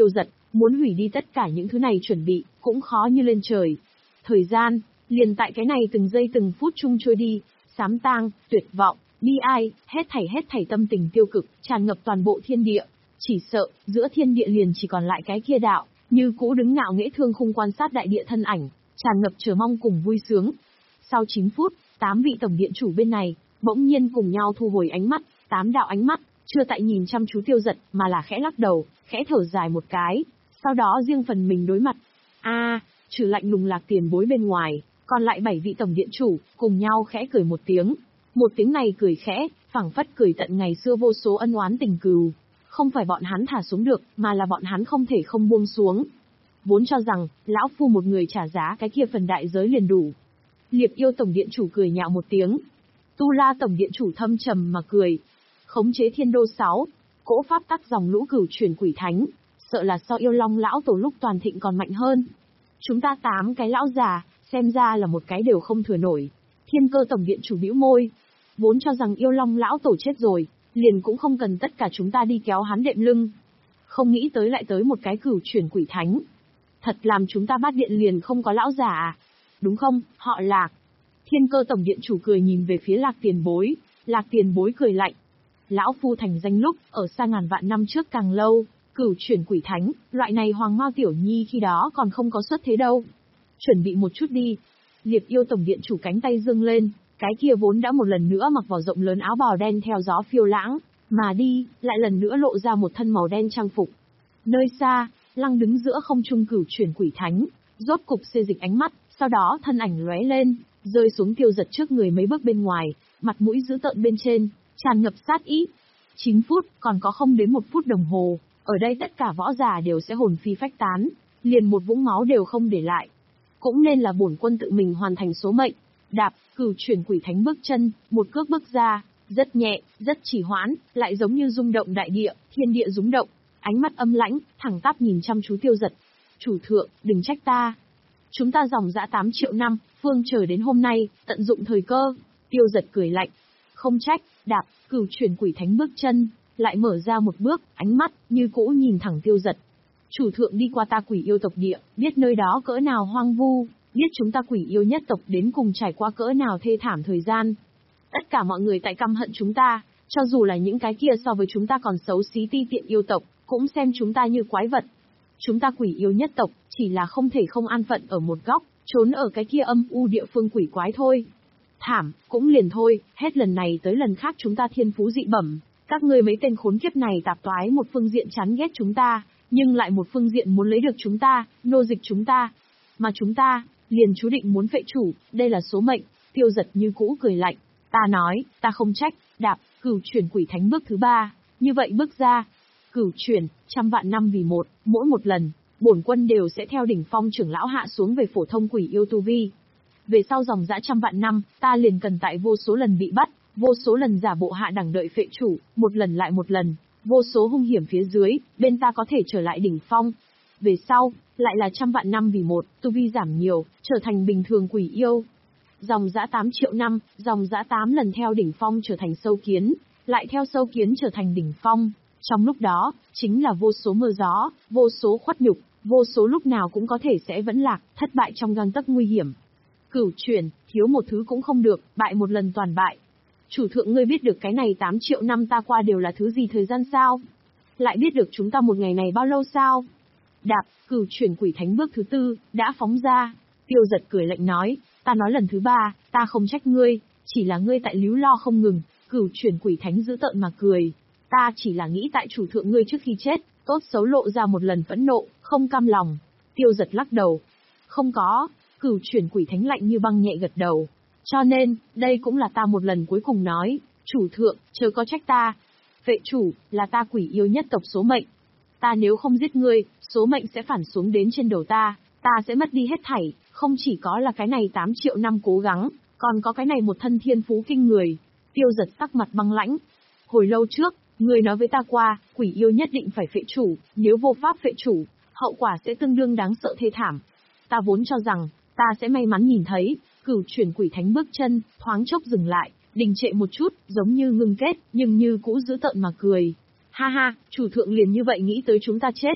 Muốn hủy đi tất cả những thứ này chuẩn bị, cũng khó như lên trời. Thời gian, liền tại cái này từng giây từng phút chung trôi đi, xám tang, tuyệt vọng, bi ai, hết thảy hết thảy tâm tình tiêu cực, tràn ngập toàn bộ thiên địa. Chỉ sợ, giữa thiên địa liền chỉ còn lại cái kia đạo, như cũ đứng ngạo nghễ thương khung quan sát đại địa thân ảnh, tràn ngập chờ mong cùng vui sướng. Sau chín phút, tám vị tổng điện chủ bên này, bỗng nhiên cùng nhau thu hồi ánh mắt, tám đạo ánh mắt, chưa tại nhìn chăm chú Tiêu Dật, mà là khẽ lắc đầu, khẽ thở dài một cái, sau đó riêng phần mình đối mặt. A, à, trừ lạnh lùng Lạc Tiền Bối bên ngoài, còn lại bảy vị tổng điện chủ, cùng nhau khẽ cười một tiếng. Một tiếng này cười khẽ, phảng phất cười tận ngày xưa vô số ân oán tình cừu. Không phải bọn hắn thả xuống được, mà là bọn hắn không thể không buông xuống. Vốn cho rằng, lão phu một người trả giá cái kia phần đại giới liền đủ. Liệp Yêu tổng điện chủ cười nhạo một tiếng. Tu La tổng điện chủ thâm trầm mà cười. Khống chế thiên đô sáu, cỗ pháp tắc dòng lũ cửu chuyển quỷ thánh, sợ là so Yêu Long lão tổ lúc toàn thịnh còn mạnh hơn. Chúng ta tám cái lão già, xem ra là một cái đều không thừa nổi. Thiên Cơ tổng điện chủ bĩu môi. Vốn cho rằng Yêu Long lão tổ chết rồi, liền cũng không cần tất cả chúng ta đi kéo hắn đệm lưng. Không nghĩ tới lại tới một cái cửu chuyển quỷ thánh. Thật làm chúng ta Bát Điện liền không có lão già à? Đúng không, họ Lạc? Thiên Cơ tổng điện chủ cười nhìn về phía Lạc Tiền Bối. Lạc Tiền Bối cười lạnh. Lão phu thành danh lúc, ở xa ngàn vạn năm trước càng lâu, cửu chuyển quỷ thánh, loại này Hoàng Mao Tiểu Nhi khi đó còn không có xuất thế đâu. Chuẩn bị một chút đi. Liệp Yêu tổng điện chủ cánh tay dương lên, cái kia vốn đã một lần nữa mặc vào rộng lớn áo bào đen theo gió phiêu lãng, mà đi, lại lần nữa lộ ra một thân màu đen trang phục. Nơi xa, lăng đứng giữa không trung cửu chuyển quỷ thánh, rốt cục xê dịch ánh mắt, sau đó thân ảnh lóe lên, rơi xuống Tiêu Dật trước người mấy bước bên ngoài, mặt mũi dữ tợn bên trên, tràn ngập sát ý. chín phút, còn có không đến một phút đồng hồ, ở đây tất cả võ giả đều sẽ hồn phi phách tán, liền một vũng máu đều không để lại. Cũng nên là bổn quân tự mình hoàn thành số mệnh. Đạp, cửu chuyển quỷ thánh bước chân, một cước bước ra, rất nhẹ, rất chỉ hoãn, lại giống như rung động đại địa, thiên địa rung động. Ánh mắt âm lãnh, thẳng tắp nhìn chăm chú Tiêu Dật. Chủ thượng, đừng trách ta. Chúng ta dòng dã tám triệu năm, phương chờ đến hôm nay, tận dụng thời cơ. Tiêu Dật cười lạnh. Không trách, đạp, cửu chuyển quỷ thánh bước chân, lại mở ra một bước, ánh mắt, như cũ nhìn thẳng Tiêu Dật. Chủ thượng đi qua ta quỷ yêu tộc địa, biết nơi đó cỡ nào hoang vu, biết chúng ta quỷ yêu nhất tộc đến cùng trải qua cỡ nào thê thảm thời gian. Tất cả mọi người tại căm hận chúng ta, cho dù là những cái kia so với chúng ta còn xấu xí ti tiện yêu tộc, cũng xem chúng ta như quái vật. Chúng ta quỷ yêu nhất tộc, chỉ là không thể không an phận ở một góc, trốn ở cái kia âm u địa phương quỷ quái thôi. Thảm, cũng liền thôi, hết lần này tới lần khác chúng ta thiên phú dị bẩm, các ngươi mấy tên khốn kiếp này tạp toái một phương diện chán ghét chúng ta, nhưng lại một phương diện muốn lấy được chúng ta, nô dịch chúng ta. Mà chúng ta, liền chú định muốn phệ chủ, đây là số mệnh. Tiêu Dật như cũ cười lạnh. Ta nói, ta không trách, đạp, cửu chuyển quỷ thánh bước thứ ba, như vậy bước ra. Cửu chuyển, trăm vạn năm vì một, mỗi một lần, bổn quân đều sẽ theo đỉnh phong trưởng lão hạ xuống về phổ thông quỷ yêu tu vi. Về sau dòng dã trăm vạn năm, ta liền cần tại vô số lần bị bắt, vô số lần giả bộ hạ đẳng đợi phệ chủ, một lần lại một lần, vô số hung hiểm phía dưới, bên ta có thể trở lại đỉnh phong. Về sau, lại là trăm vạn năm vì một, tu vi giảm nhiều, trở thành bình thường quỷ yêu. Dòng dã tám triệu năm, dòng dã tám lần theo đỉnh phong trở thành sâu kiến, lại theo sâu kiến trở thành đỉnh phong. Trong lúc đó, chính là vô số mưa gió, vô số khuất nhục, vô số lúc nào cũng có thể sẽ vẫn lạc, thất bại trong gang tấc nguy hiểm. Cửu chuyển, thiếu một thứ cũng không được, bại một lần toàn bại. Chủ thượng ngươi biết được cái này tám triệu năm ta qua đều là thứ gì thời gian sao? Lại biết được chúng ta một ngày này bao lâu sao? Đạp, cửu chuyển quỷ thánh bước thứ tư, đã phóng ra. Tiêu Dật cười lạnh nói, ta nói lần thứ ba, ta không trách ngươi, chỉ là ngươi tại líu lo không ngừng. Cửu chuyển quỷ thánh dữ tợn mà cười. Ta chỉ là nghĩ tại chủ thượng ngươi trước khi chết, tốt xấu lộ ra một lần phẫn nộ, không cam lòng. Tiêu Dật lắc đầu. Không có, cửu chuyển quỷ thánh lạnh như băng nhẹ gật đầu. Cho nên, đây cũng là ta một lần cuối cùng nói, chủ thượng, chớ có trách ta. Vệ chủ, là ta quỷ yêu nhất tộc số mệnh. Ta nếu không giết ngươi, số mệnh sẽ phản xuống đến trên đầu ta, ta sẽ mất đi hết thảy, không chỉ có là cái này tám triệu năm cố gắng, còn có cái này một thân thiên phú kinh người. Tiêu Dật sắc mặt băng lãnh. Hồi lâu trước, ngươi nói với ta qua, quỷ yêu nhất định phải phệ chủ, nếu vô pháp phệ chủ, hậu quả sẽ tương đương đáng sợ thê thảm. Ta vốn cho rằng, ta sẽ may mắn nhìn thấy, cửu chuyển quỷ thánh bước chân, thoáng chốc dừng lại, đình trệ một chút, giống như ngưng kết, nhưng như cũ giữ tợn mà cười. Ha ha, chủ thượng liền như vậy nghĩ tới chúng ta chết.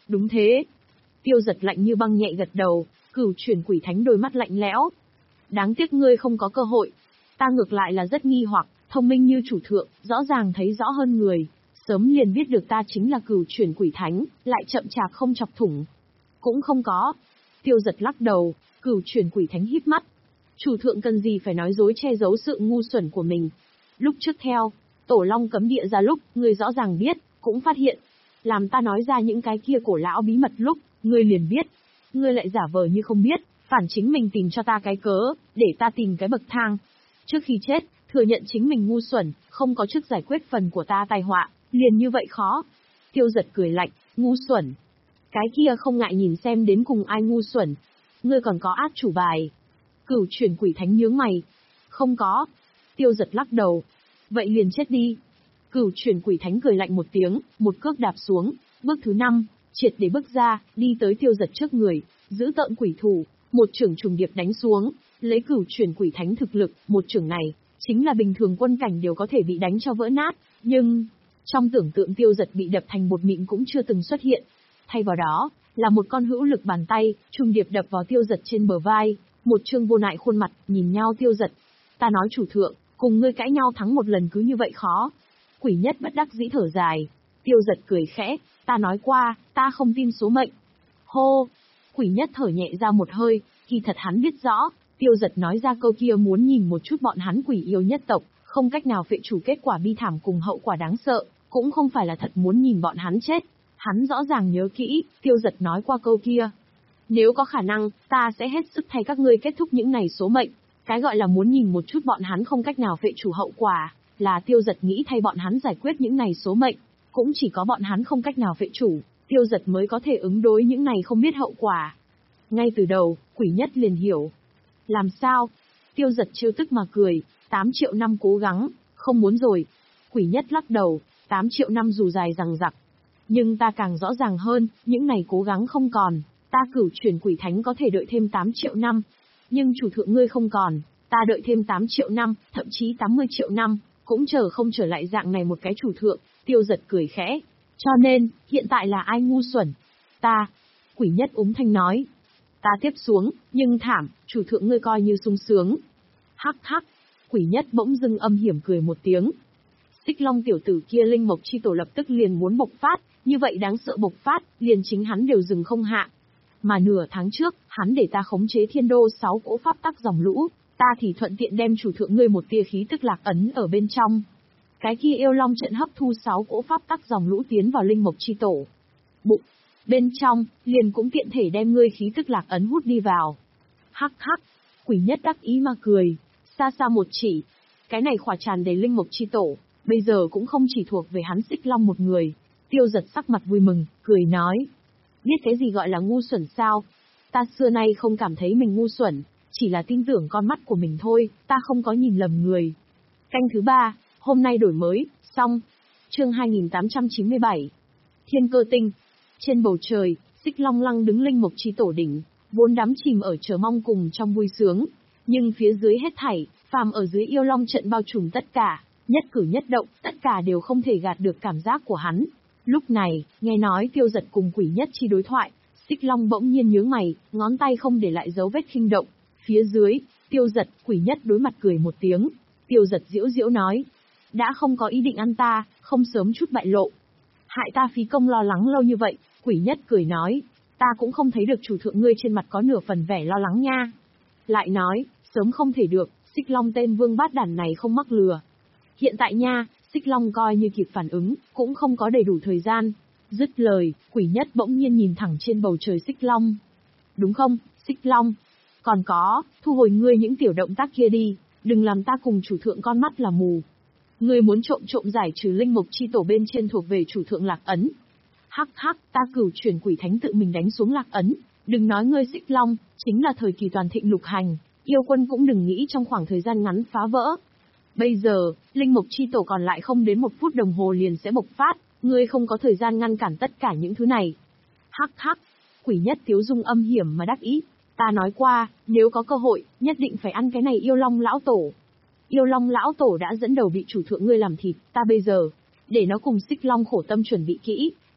Đúng thế. Tiêu Giật lạnh như băng nhẹ gật đầu, Cửu Chuyển Quỷ Thánh đôi mắt lạnh lẽo. Đáng tiếc ngươi không có cơ hội. Ta ngược lại là rất nghi hoặc, thông minh như chủ thượng, rõ ràng thấy rõ hơn người, sớm liền biết được ta chính là Cửu Chuyển Quỷ Thánh, lại chậm chạp không chọc thủng. Cũng không có. Tiêu Giật lắc đầu, Cửu Chuyển Quỷ Thánh híp mắt. Chủ thượng cần gì phải nói dối che giấu sự ngu xuẩn của mình. Lúc trước theo, Tổ Long cấm địa ra lúc, ngươi rõ ràng biết, cũng phát hiện. Làm ta nói ra những cái kia cổ lão bí mật lúc, ngươi liền biết. Ngươi lại giả vờ như không biết, phản chính mình tìm cho ta cái cớ, để ta tìm cái bậc thang. Trước khi chết, thừa nhận chính mình ngu xuẩn, không có chức giải quyết phần của ta tai họa, liền như vậy khó. Tiêu Giật cười lạnh, ngu xuẩn. Cái kia không ngại nhìn xem đến cùng ai ngu xuẩn. Ngươi còn có át chủ bài. Cửu Chuyển Quỷ Thánh nhướng mày. Không có. Tiêu Giật lắc đầu. Vậy liền chết đi. Cửu Chuyển Quỷ Thánh cười lạnh một tiếng, một cước đạp xuống, bước thứ năm, triệt để bước ra, đi tới Tiêu Giật trước người, giữ tợn quỷ thủ, một chưởng trùng điệp đánh xuống, lấy Cửu Chuyển Quỷ Thánh thực lực, một chưởng này, chính là bình thường quân cảnh đều có thể bị đánh cho vỡ nát, nhưng, trong tưởng tượng Tiêu Giật bị đập thành bột mịn cũng chưa từng xuất hiện. Thay vào đó, là một con hữu lực bàn tay, trùng điệp đập vào Tiêu Giật trên bờ vai, một trương vô nại khuôn mặt, nhìn nhau Tiêu Giật. Ta nói chủ thượng, cùng ngươi cãi nhau thắng một lần cứ như vậy khó. Quỷ Nhất bất đắc dĩ thở dài. Tiêu Giật cười khẽ, ta nói qua, ta không tin số mệnh. Hô! Quỷ Nhất thở nhẹ ra một hơi, kỳ thật hắn biết rõ, Tiêu Giật nói ra câu kia muốn nhìn một chút bọn hắn quỷ yêu nhất tộc, không cách nào phệ chủ kết quả bi thảm cùng hậu quả đáng sợ, cũng không phải là thật muốn nhìn bọn hắn chết. Hắn rõ ràng nhớ kỹ, Tiêu Giật nói qua câu kia. Nếu có khả năng, ta sẽ hết sức thay các ngươi kết thúc những này số mệnh. Cái gọi là muốn nhìn một chút bọn hắn không cách nào phệ chủ hậu quả, là Tiêu Giật nghĩ thay bọn hắn giải quyết những này số mệnh. Cũng chỉ có bọn hắn không cách nào phệ chủ, Tiêu Giật mới có thể ứng đối những này không biết hậu quả. Ngay từ đầu, Quỷ Nhất liền hiểu. Làm sao? Tiêu Giật trêu tức mà cười, tám triệu năm cố gắng, không muốn rồi. Quỷ Nhất lắc đầu, tám triệu năm dù dài dằng dặc. Nhưng ta càng rõ ràng hơn, những này cố gắng không còn, ta Cửu Chuyển Quỷ Thánh có thể đợi thêm tám triệu năm. Nhưng chủ thượng ngươi không còn, ta đợi thêm tám triệu năm, thậm chí tám mươi triệu năm, cũng chờ không trở lại dạng này một cái chủ thượng. Tiêu Giật cười khẽ. Cho nên, hiện tại là ai ngu xuẩn? Ta. Quỷ Nhất úng thanh nói. Ta tiếp xuống, nhưng thảm, chủ thượng ngươi coi như sung sướng. Hắc hắc. Quỷ Nhất bỗng dưng âm hiểm cười một tiếng. Xích Long tiểu tử kia linh mộc chi tổ lập tức liền muốn bộc phát, như vậy đáng sợ bộc phát, liền chính hắn đều dừng không hạ. Mà nửa tháng trước, hắn để ta khống chế thiên đô sáu cỗ pháp tắc dòng lũ, ta thì thuận tiện đem chủ thượng ngươi một tia khí tức lạc ấn ở bên trong. Cái kia yêu long trận hấp thu sáu cỗ pháp tắc dòng lũ tiến vào linh mộc chi tổ. Bụng, bên trong, liền cũng tiện thể đem ngươi khí tức lạc ấn hút đi vào. Hắc hắc, Quỷ Nhất đắc ý mà cười, xa xa một chỉ. Cái này khỏa tràn đầy linh mộc chi tổ, bây giờ cũng không chỉ thuộc về hắn Xích Long một người. Tiêu Giật sắc mặt vui mừng, cười nói. Biết cái gì gọi là ngu xuẩn sao? Ta xưa nay không cảm thấy mình ngu xuẩn, chỉ là tin tưởng con mắt của mình thôi, ta không có nhìn lầm người. Canh thứ ba, hôm nay đổi mới, xong. Chương hai nghìn tám trăm chín mươi bảy. Thiên Cơ Tinh. Trên bầu trời, Xích Long lăng đứng linh mộc chi tổ đỉnh, vốn đắm chìm ở chờ mong cùng trong vui sướng. Nhưng phía dưới hết thảy, phàm ở dưới yêu long trận bao trùm tất cả, nhất cử nhất động, tất cả đều không thể gạt được cảm giác của hắn. Lúc này, nghe nói Tiêu Giật cùng Quỷ Nhất chi đối thoại, Xích Long bỗng nhiên nhướng mày, ngón tay không để lại dấu vết khinh động. Phía dưới, Tiêu Giật, Quỷ Nhất đối mặt cười một tiếng. Tiêu Giật giễu giễu nói, đã không có ý định ăn ta, không sớm chút bại lộ. Hại ta phí công lo lắng lâu như vậy, Quỷ Nhất cười nói, ta cũng không thấy được chủ thượng ngươi trên mặt có nửa phần vẻ lo lắng nha. Lại nói, sớm không thể được, Xích Long tên vương bát đản này không mắc lừa. Hiện tại nha, Xích Long coi như kịp phản ứng, cũng không có đầy đủ thời gian. Dứt lời, Quỷ Nhất bỗng nhiên nhìn thẳng trên bầu trời Xích Long. Đúng không, Xích Long? Còn có, thu hồi ngươi những tiểu động tác kia đi, đừng làm ta cùng chủ thượng con mắt là mù. Ngươi muốn trộm trộm giải trừ linh mộc chi tổ bên trên thuộc về chủ thượng lạc ấn. Hắc hắc, ta Cửu Chuyển Quỷ Thánh tự mình đánh xuống lạc ấn, đừng nói ngươi Xích Long, chính là thời kỳ toàn thịnh lục hành, yêu quân cũng đừng nghĩ trong khoảng thời gian ngắn phá vỡ. Bây giờ, linh mộc chi tổ còn lại không đến một phút đồng hồ liền sẽ bộc phát, ngươi không có thời gian ngăn cản tất cả những thứ này. Hắc hắc, Quỷ Nhất tiếu dung âm hiểm mà đắc ý. Ta nói qua, nếu có cơ hội, nhất định phải ăn cái này yêu long lão tổ. Yêu long lão tổ đã dẫn đầu bị chủ thượng ngươi làm thịt, ta bây giờ, để nó cùng Xích Long khổ tâm chuẩn bị kỹ,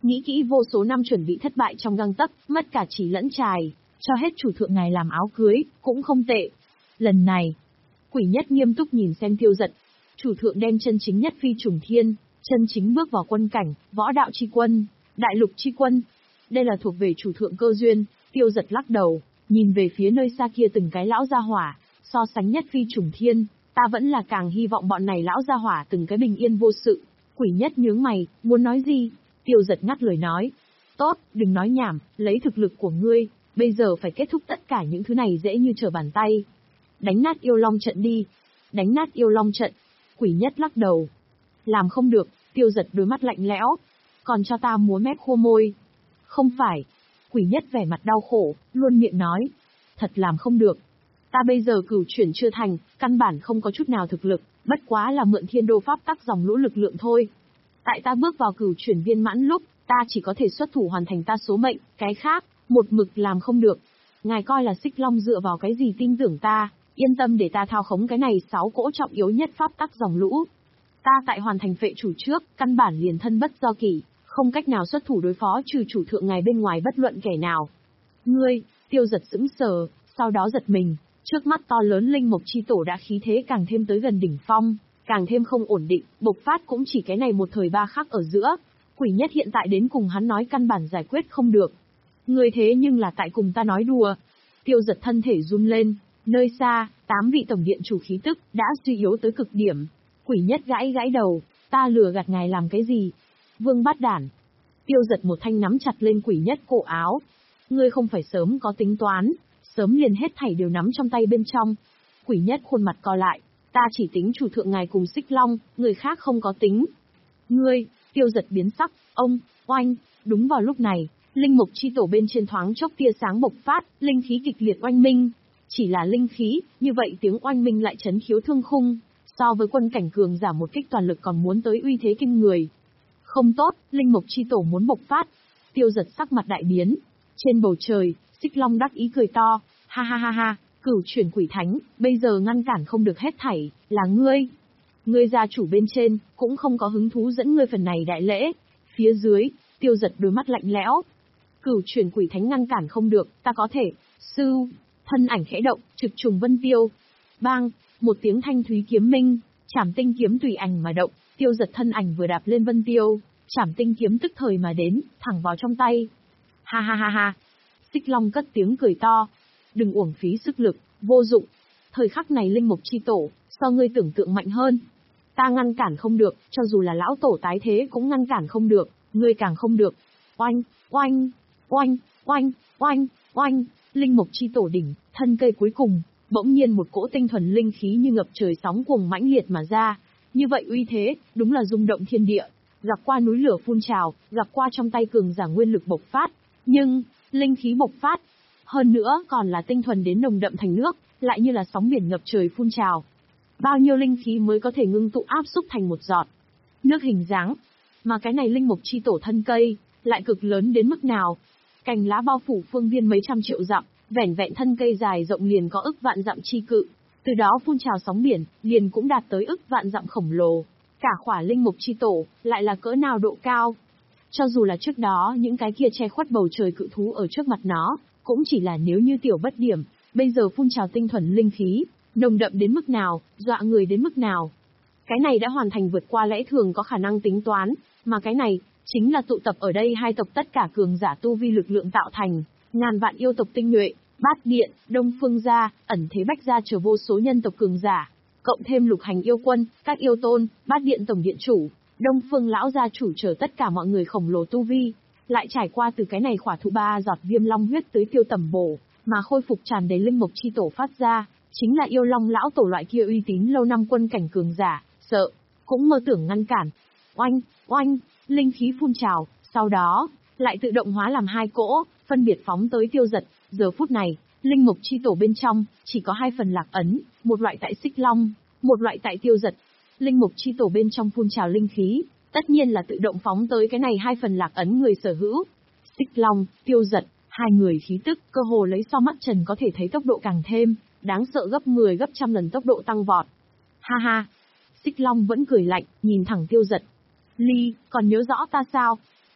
nghĩ kỹ vô số năm chuẩn bị thất bại trong gang tấc, mất cả chỉ lẫn trài, cho hết chủ thượng ngài làm áo cưới, cũng không tệ. Lần này, Quỷ Nhất nghiêm túc nhìn xem Tiêu Dật. Chủ thượng đem chân chính nhất phi trùng thiên, chân chính bước vào quân cảnh, võ đạo chi quân, đại lục chi quân. Đây là thuộc về chủ thượng cơ duyên. Tiêu Dật lắc đầu, nhìn về phía nơi xa kia từng cái lão gia hỏa, so sánh nhất phi trùng thiên, ta vẫn là càng hy vọng bọn này lão gia hỏa từng cái bình yên vô sự. Quỷ Nhất nhướng mày, muốn nói gì? Tiêu Dật ngắt lời nói, tốt, đừng nói nhảm, lấy thực lực của ngươi, bây giờ phải kết thúc tất cả những thứ này dễ như trở bàn tay. Đánh nát yêu long trận đi. Đánh nát yêu long trận. Quỷ Nhất lắc đầu. Làm không được. Tiêu Dật đôi mắt lạnh lẽo. Còn cho ta múa mép khô môi. Không phải. Quỷ Nhất vẻ mặt đau khổ, luôn miệng nói. Thật làm không được. Ta bây giờ cửu chuyển chưa thành, căn bản không có chút nào thực lực, bất quá là mượn thiên đô pháp tắc dòng lũ lực lượng thôi. Tại ta bước vào cửu chuyển viên mãn lúc, ta chỉ có thể xuất thủ hoàn thành ta số mệnh, cái khác, một mực làm không được. Ngài coi là Xích Long dựa vào cái gì tin tưởng ta, yên tâm để ta thao khống cái này sáu cỗ trọng yếu nhất pháp tắc dòng lũ. Ta tại hoàn thành phệ chủ trước, căn bản liền thân bất do kỷ, không cách nào xuất thủ đối phó trừ chủ thượng ngài bên ngoài bất luận kẻ nào. Ngươi, Tiêu Dật sững sờ, sau đó giật mình, trước mắt to lớn linh mộc chi tổ đã khí thế càng thêm tới gần đỉnh phong, càng thêm không ổn định, bộc phát cũng chỉ cái này một thời ba khắc ở giữa. Quỷ Nhất hiện tại đến cùng hắn nói căn bản giải quyết không được. Ngươi thế nhưng là tại cùng ta nói đùa. Tiêu Dật thân thể run lên, nơi xa, tám vị tổng điện chủ khí tức đã suy yếu tới cực điểm. Quỷ Nhất gãi gãi đầu, ta lừa gạt ngài làm cái gì? Vương bát đản. Tiêu Dật một thanh nắm chặt lên Quỷ Nhất cổ áo. Ngươi không phải sớm có tính toán, sớm liền hết thảy đều nắm trong tay bên trong. Quỷ Nhất khuôn mặt co lại, ta chỉ tính chủ thượng ngài cùng Xích Long, người khác không có tính. Ngươi, Tiêu Dật biến sắc, ông, oanh, đúng vào lúc này, linh mộc chi tổ bên trên thoáng chốc tia sáng bộc phát, linh khí kịch liệt oanh minh. Chỉ là linh khí, như vậy tiếng oanh minh lại chấn khiếu thương khung, so với quân cảnh cường giả một kích toàn lực còn muốn tới uy thế kinh người. Không tốt, linh mộc chi tổ muốn bộc phát. Tiêu Dật sắc mặt đại biến. Trên bầu trời, Xích Long đắc ý cười to, ha ha ha ha, cửu chuyển quỷ thánh, bây giờ ngăn cản không được hết thảy, là ngươi. Ngươi gia chủ bên trên, cũng không có hứng thú dẫn ngươi phần này đại lễ. Phía dưới, Tiêu Dật đôi mắt lạnh lẽo. Cửu chuyển quỷ thánh ngăn cản không được, ta có thể. Sư, thân ảnh khẽ động, trực trùng vân tiêu. Bang, một tiếng thanh thúy kiếm minh, Trảm Tinh kiếm tùy ảnh mà động, Tiêu Dật thân ảnh vừa đạp lên vân tiêu, Trảm Tinh kiếm tức thời mà đến, thẳng vào trong tay. Ha ha ha ha. Xích Long cất tiếng cười to. Đừng uổng phí sức lực, vô dụng. Thời khắc này linh mộc chi tổ, so ngươi tưởng tượng mạnh hơn. Ta ngăn cản không được, cho dù là lão tổ tái thế cũng ngăn cản không được, ngươi càng không được. Oanh, oanh, oanh, oanh, oanh, oanh, linh mộc chi tổ đỉnh, thân cây cuối cùng, bỗng nhiên một cỗ tinh thuần linh khí như ngập trời sóng cuồng mãnh liệt mà ra. Như vậy uy thế, đúng là rung động thiên địa, gặp qua núi lửa phun trào, gặp qua trong tay cường giả nguyên lực bộc phát. Nhưng, linh khí bộc phát, hơn nữa còn là tinh thuần đến nồng đậm thành nước, lại như là sóng biển ngập trời phun trào. Bao nhiêu linh khí mới có thể ngưng tụ áp xúc thành một giọt nước hình dáng, mà cái này linh mộc chi tổ thân cây, lại cực lớn đến mức nào. Cành lá bao phủ phương viên mấy trăm triệu dặm, vẻn vẹn thân cây dài rộng liền có ức vạn dặm chi cự, từ đó phun trào sóng biển, liền cũng đạt tới ức vạn dặm khổng lồ. Cả khỏa linh mộc chi tổ, lại là cỡ nào độ cao. Cho dù là trước đó những cái kia che khuất bầu trời cự thú ở trước mặt nó, cũng chỉ là nếu như tiểu bất điểm, bây giờ phun trào tinh thuần linh khí, nồng đậm đến mức nào, dọa người đến mức nào. Cái này đã hoàn thành vượt qua lẽ thường có khả năng tính toán, mà cái này, chính là tụ tập ở đây hai tộc tất cả cường giả tu vi lực lượng tạo thành, ngàn vạn yêu tộc tinh nhuệ, Bát Điện, Đông Phương gia, ẩn thế Bách gia chờ vô số nhân tộc cường giả, cộng thêm lục hành yêu quân, các yêu tôn, Bát Điện tổng điện chủ, Đông Phương lão gia chủ chờ tất cả mọi người khổng lồ tu vi, lại trải qua từ cái này khỏa thụ ba giọt viêm long huyết tới tiêu tầm bổ, mà khôi phục tràn đầy linh mộc chi tổ phát ra, chính là yêu long lão tổ loại kia uy tín lâu năm quân cảnh cường giả, sợ, cũng mơ tưởng ngăn cản. Oanh, oanh, linh khí phun trào, sau đó, lại tự động hóa làm hai cỗ, phân biệt phóng tới Tiêu Dật. Giờ phút này, linh mộc chi tổ bên trong, chỉ có hai phần lạc ấn, một loại tại Xích Long, một loại tại Tiêu Dật. Linh mộc chi tổ bên trong phun trào linh khí, tất nhiên là tự động phóng tới cái này hai phần lạc ấn người sở hữu. Xích Long, Tiêu Dật, hai người khí tức, cơ hồ lấy so mắt trần có thể thấy tốc độ càng thêm, đáng sợ gấp mười gấp trăm lần tốc độ tăng vọt. Ha ha! Xích Long vẫn cười lạnh, nhìn thẳng Tiêu Dật. Ly, còn nhớ rõ ta sao?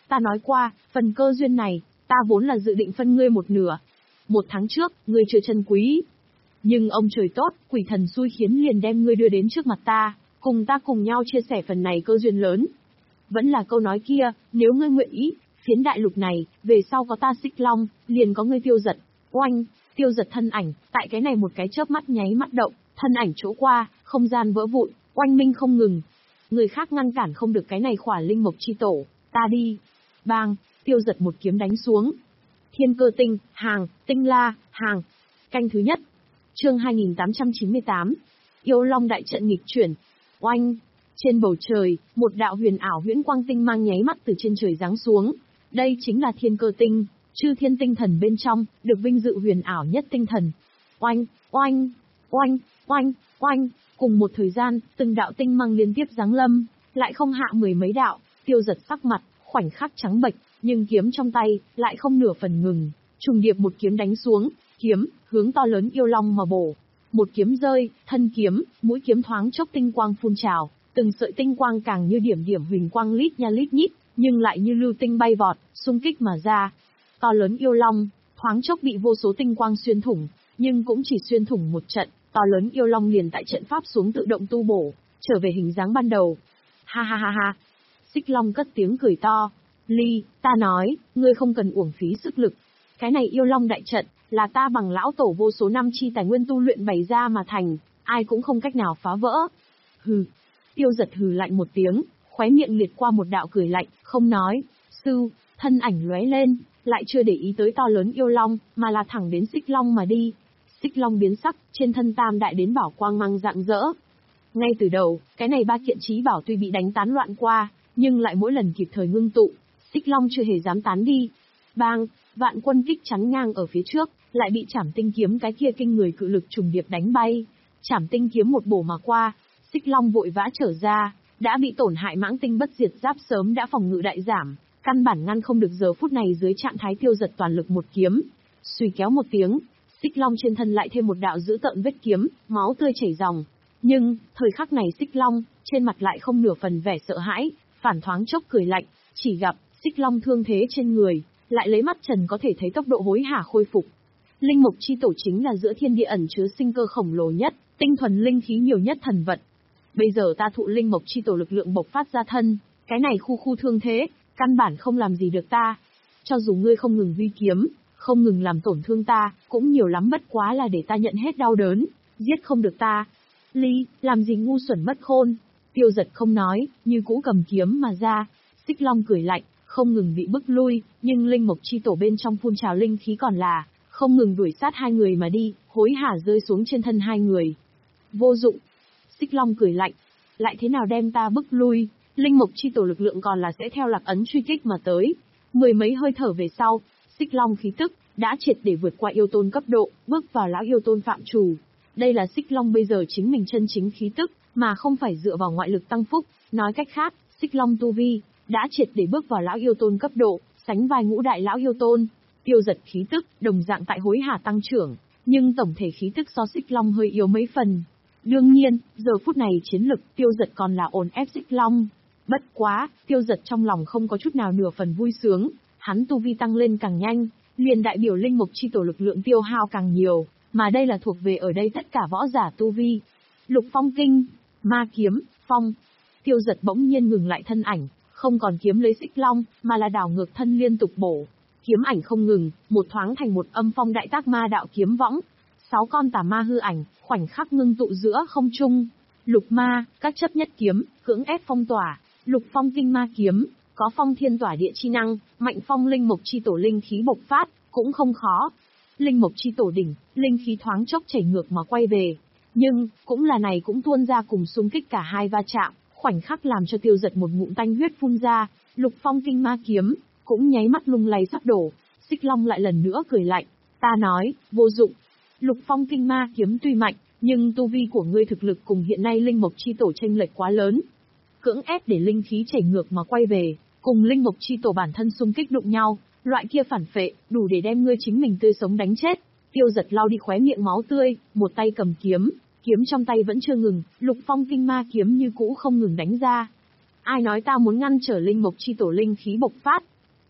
ta nói qua, phần cơ duyên này, ta vốn là dự định phân ngươi một nửa. Một tháng trước, ngươi chưa trân quý. Nhưng ông trời tốt, quỷ thần xui khiến liền đem ngươi đưa đến trước mặt ta, cùng ta cùng nhau chia sẻ phần này cơ duyên lớn. Vẫn là câu nói kia, nếu ngươi nguyện ý, phiến đại lục này, về sau có ta Xích Long, liền có ngươi Tiêu Dật. Oanh, Tiêu Dật thân ảnh, tại cái này một cái chớp mắt nháy mắt động, thân ảnh chỗ qua, không gian vỡ vụn, oanh minh không ngừng. Người khác ngăn cản không được cái này khỏa linh mộc chi tổ, ta đi. Bang, Tiêu Dật một kiếm đánh xuống. Thiên cơ tinh, hàng, tinh la, hàng. Canh thứ nhất. Chương hai nghìn tám trăm chín mươi tám. Yêu Long đại trận nghịch chuyển. Oanh. Trên bầu trời, một đạo huyền ảo huyễn quang tinh mang nháy mắt từ trên trời giáng xuống. Đây chính là thiên cơ tinh, chư thiên tinh thần bên trong, được vinh dự huyền ảo nhất tinh thần. Oanh, oanh, oanh, oanh, oanh. Cùng một thời gian, từng đạo tinh mang liên tiếp giáng lâm, lại không hạ mười mấy đạo. Tiêu Dật sắc mặt, khoảnh khắc trắng bệch, nhưng kiếm trong tay, lại không nửa phần ngừng. Trùng điệp một kiếm đánh xuống, kiếm, hướng to lớn yêu long mà bổ. Một kiếm rơi, thân kiếm, mũi kiếm thoáng chốc tinh quang phun trào, từng sợi tinh quang càng như điểm điểm huỳnh quang lít nha lít nhít, nhưng lại như lưu tinh bay vọt, xung kích mà ra. To lớn yêu long, thoáng chốc bị vô số tinh quang xuyên thủng, nhưng cũng chỉ xuyên thủng một trận, to lớn yêu long liền tại trận pháp xuống tự động tu bổ, trở về hình dáng ban đầu. Ha ha ha ha. Xích Long cất tiếng cười to. Ly, ta nói, ngươi không cần uổng phí sức lực. Cái này yêu long đại trận, là ta bằng lão tổ vô số năm chi tài nguyên tu luyện bày ra mà thành, ai cũng không cách nào phá vỡ. Hừ. Tiêu Dật hừ lạnh một tiếng, khóe miệng liệt qua một đạo cười lạnh, không nói. Sư, thân ảnh lóe lên, lại chưa để ý tới to lớn yêu long, mà là thẳng đến Xích Long mà đi. Xích Long biến sắc, trên thân tam đại đến bảo quang mang rạng rỡ. Ngay từ đầu, cái này ba kiện chí bảo tuy bị đánh tán loạn qua, nhưng lại mỗi lần kịp thời ngưng tụ, Xích Long chưa hề dám tán đi. Bang, vạn quân kích chắn ngang ở phía trước, lại bị Trảm Tinh kiếm cái kia kinh người cự lực trùng điệp đánh bay. Trảm Tinh kiếm một bổ mà qua, Xích Long vội vã trở ra, đã bị tổn hại mãng tinh bất diệt giáp sớm đã phòng ngự đại giảm, căn bản ngăn không được giờ phút này dưới trạng thái Tiêu Dật toàn lực một kiếm. Suy kéo một tiếng, Xích Long trên thân lại thêm một đạo dữ tợn vết kiếm, máu tươi chảy ròng. Nhưng, thời khắc này Xích Long, trên mặt lại không nửa phần vẻ sợ hãi, phản thoáng chốc cười lạnh, chỉ gặp, Xích Long thương thế trên người, lại lấy mắt trần có thể thấy tốc độ hối hả khôi phục. Linh mộc chi tổ chính là giữa thiên địa ẩn chứa sinh cơ khổng lồ nhất, tinh thuần linh khí nhiều nhất thần vật. Bây giờ ta thụ linh mộc chi tổ lực lượng bộc phát ra thân, cái này khu khu thương thế, căn bản không làm gì được ta. Cho dù ngươi không ngừng huy kiếm, không ngừng làm tổn thương ta, cũng nhiều lắm bất quá là để ta nhận hết đau đớn, giết không được ta. Ly, làm gì ngu xuẩn mất khôn. Tiêu Dật không nói, như cũ cầm kiếm mà ra. Xích Long cười lạnh, không ngừng bị bức lui, nhưng linh mộc chi tổ bên trong phun trào linh khí còn là không ngừng đuổi sát hai người mà đi, hối hả rơi xuống trên thân hai người. Vô dụng. Xích Long cười lạnh, lại thế nào đem ta bức lui, linh mộc chi tổ lực lượng còn là sẽ theo lạc ấn truy kích mà tới. Mười mấy hơi thở về sau, Xích Long khí tức đã triệt để vượt qua yêu tôn cấp độ, bước vào lão yêu tôn phạm trù. Đây là Xích Long bây giờ chính mình chân chính khí tức, mà không phải dựa vào ngoại lực tăng phúc. Nói cách khác, Xích Long tu vi đã triệt để bước vào lão yêu tôn cấp độ, sánh vai ngũ đại lão yêu tôn. Tiêu Dật khí tức đồng dạng tại hối hả tăng trưởng, nhưng tổng thể khí tức so Xích Long hơi yếu mấy phần. Đương nhiên, giờ phút này chiến lực Tiêu Dật còn là ổn ép Xích Long. Bất quá, Tiêu Dật trong lòng không có chút nào nửa phần vui sướng, hắn tu vi tăng lên càng nhanh, liền đại biểu linh mộc chi tổ lực lượng tiêu hao càng nhiều, mà đây là thuộc về ở đây tất cả võ giả tu vi. Lục Phong Kinh, ma kiếm, phong. Tiêu Dật bỗng nhiên ngừng lại thân ảnh, không còn kiếm lấy Xích Long, mà là đảo ngược thân liên tục bổ. Kiếm ảnh không ngừng, một thoáng thành một âm phong đại tác ma đạo kiếm võng. Sáu con tà ma hư ảnh, khoảnh khắc ngưng tụ giữa không trung. Lục ma, các chấp nhất kiếm, cưỡng ép phong tỏa. Lục Phong Kinh ma kiếm, có phong thiên tỏa địa chi năng, mạnh phong linh mộc chi tổ linh khí bộc phát, cũng không khó. Linh mộc chi tổ đỉnh, linh khí thoáng chốc chảy ngược mà quay về. Nhưng, cũng là này cũng tuôn ra cùng xung kích cả hai va chạm, khoảnh khắc làm cho Tiêu Dật một ngụm tanh huyết phun ra. Lục Phong Kinh ma kiếm, cũng nháy mắt lung lay sắp đổ. Xích Long lại lần nữa cười lạnh, ta nói, vô dụng. Lục Phong Kinh ma kiếm tuy mạnh, nhưng tu vi của ngươi thực lực cùng hiện nay linh mộc chi tổ chênh lệch quá lớn. Cưỡng ép để linh khí chảy ngược mà quay về, cùng linh mộc chi tổ bản thân xung kích đụng nhau, loại kia phản phệ, đủ để đem ngươi chính mình tươi sống đánh chết. Tiêu Dật lau đi khóe miệng máu tươi, một tay cầm kiếm, kiếm trong tay vẫn chưa ngừng, Lục Phong Kinh ma kiếm như cũ không ngừng đánh ra. Ai nói ta muốn ngăn trở linh mộc chi tổ linh khí bộc phát?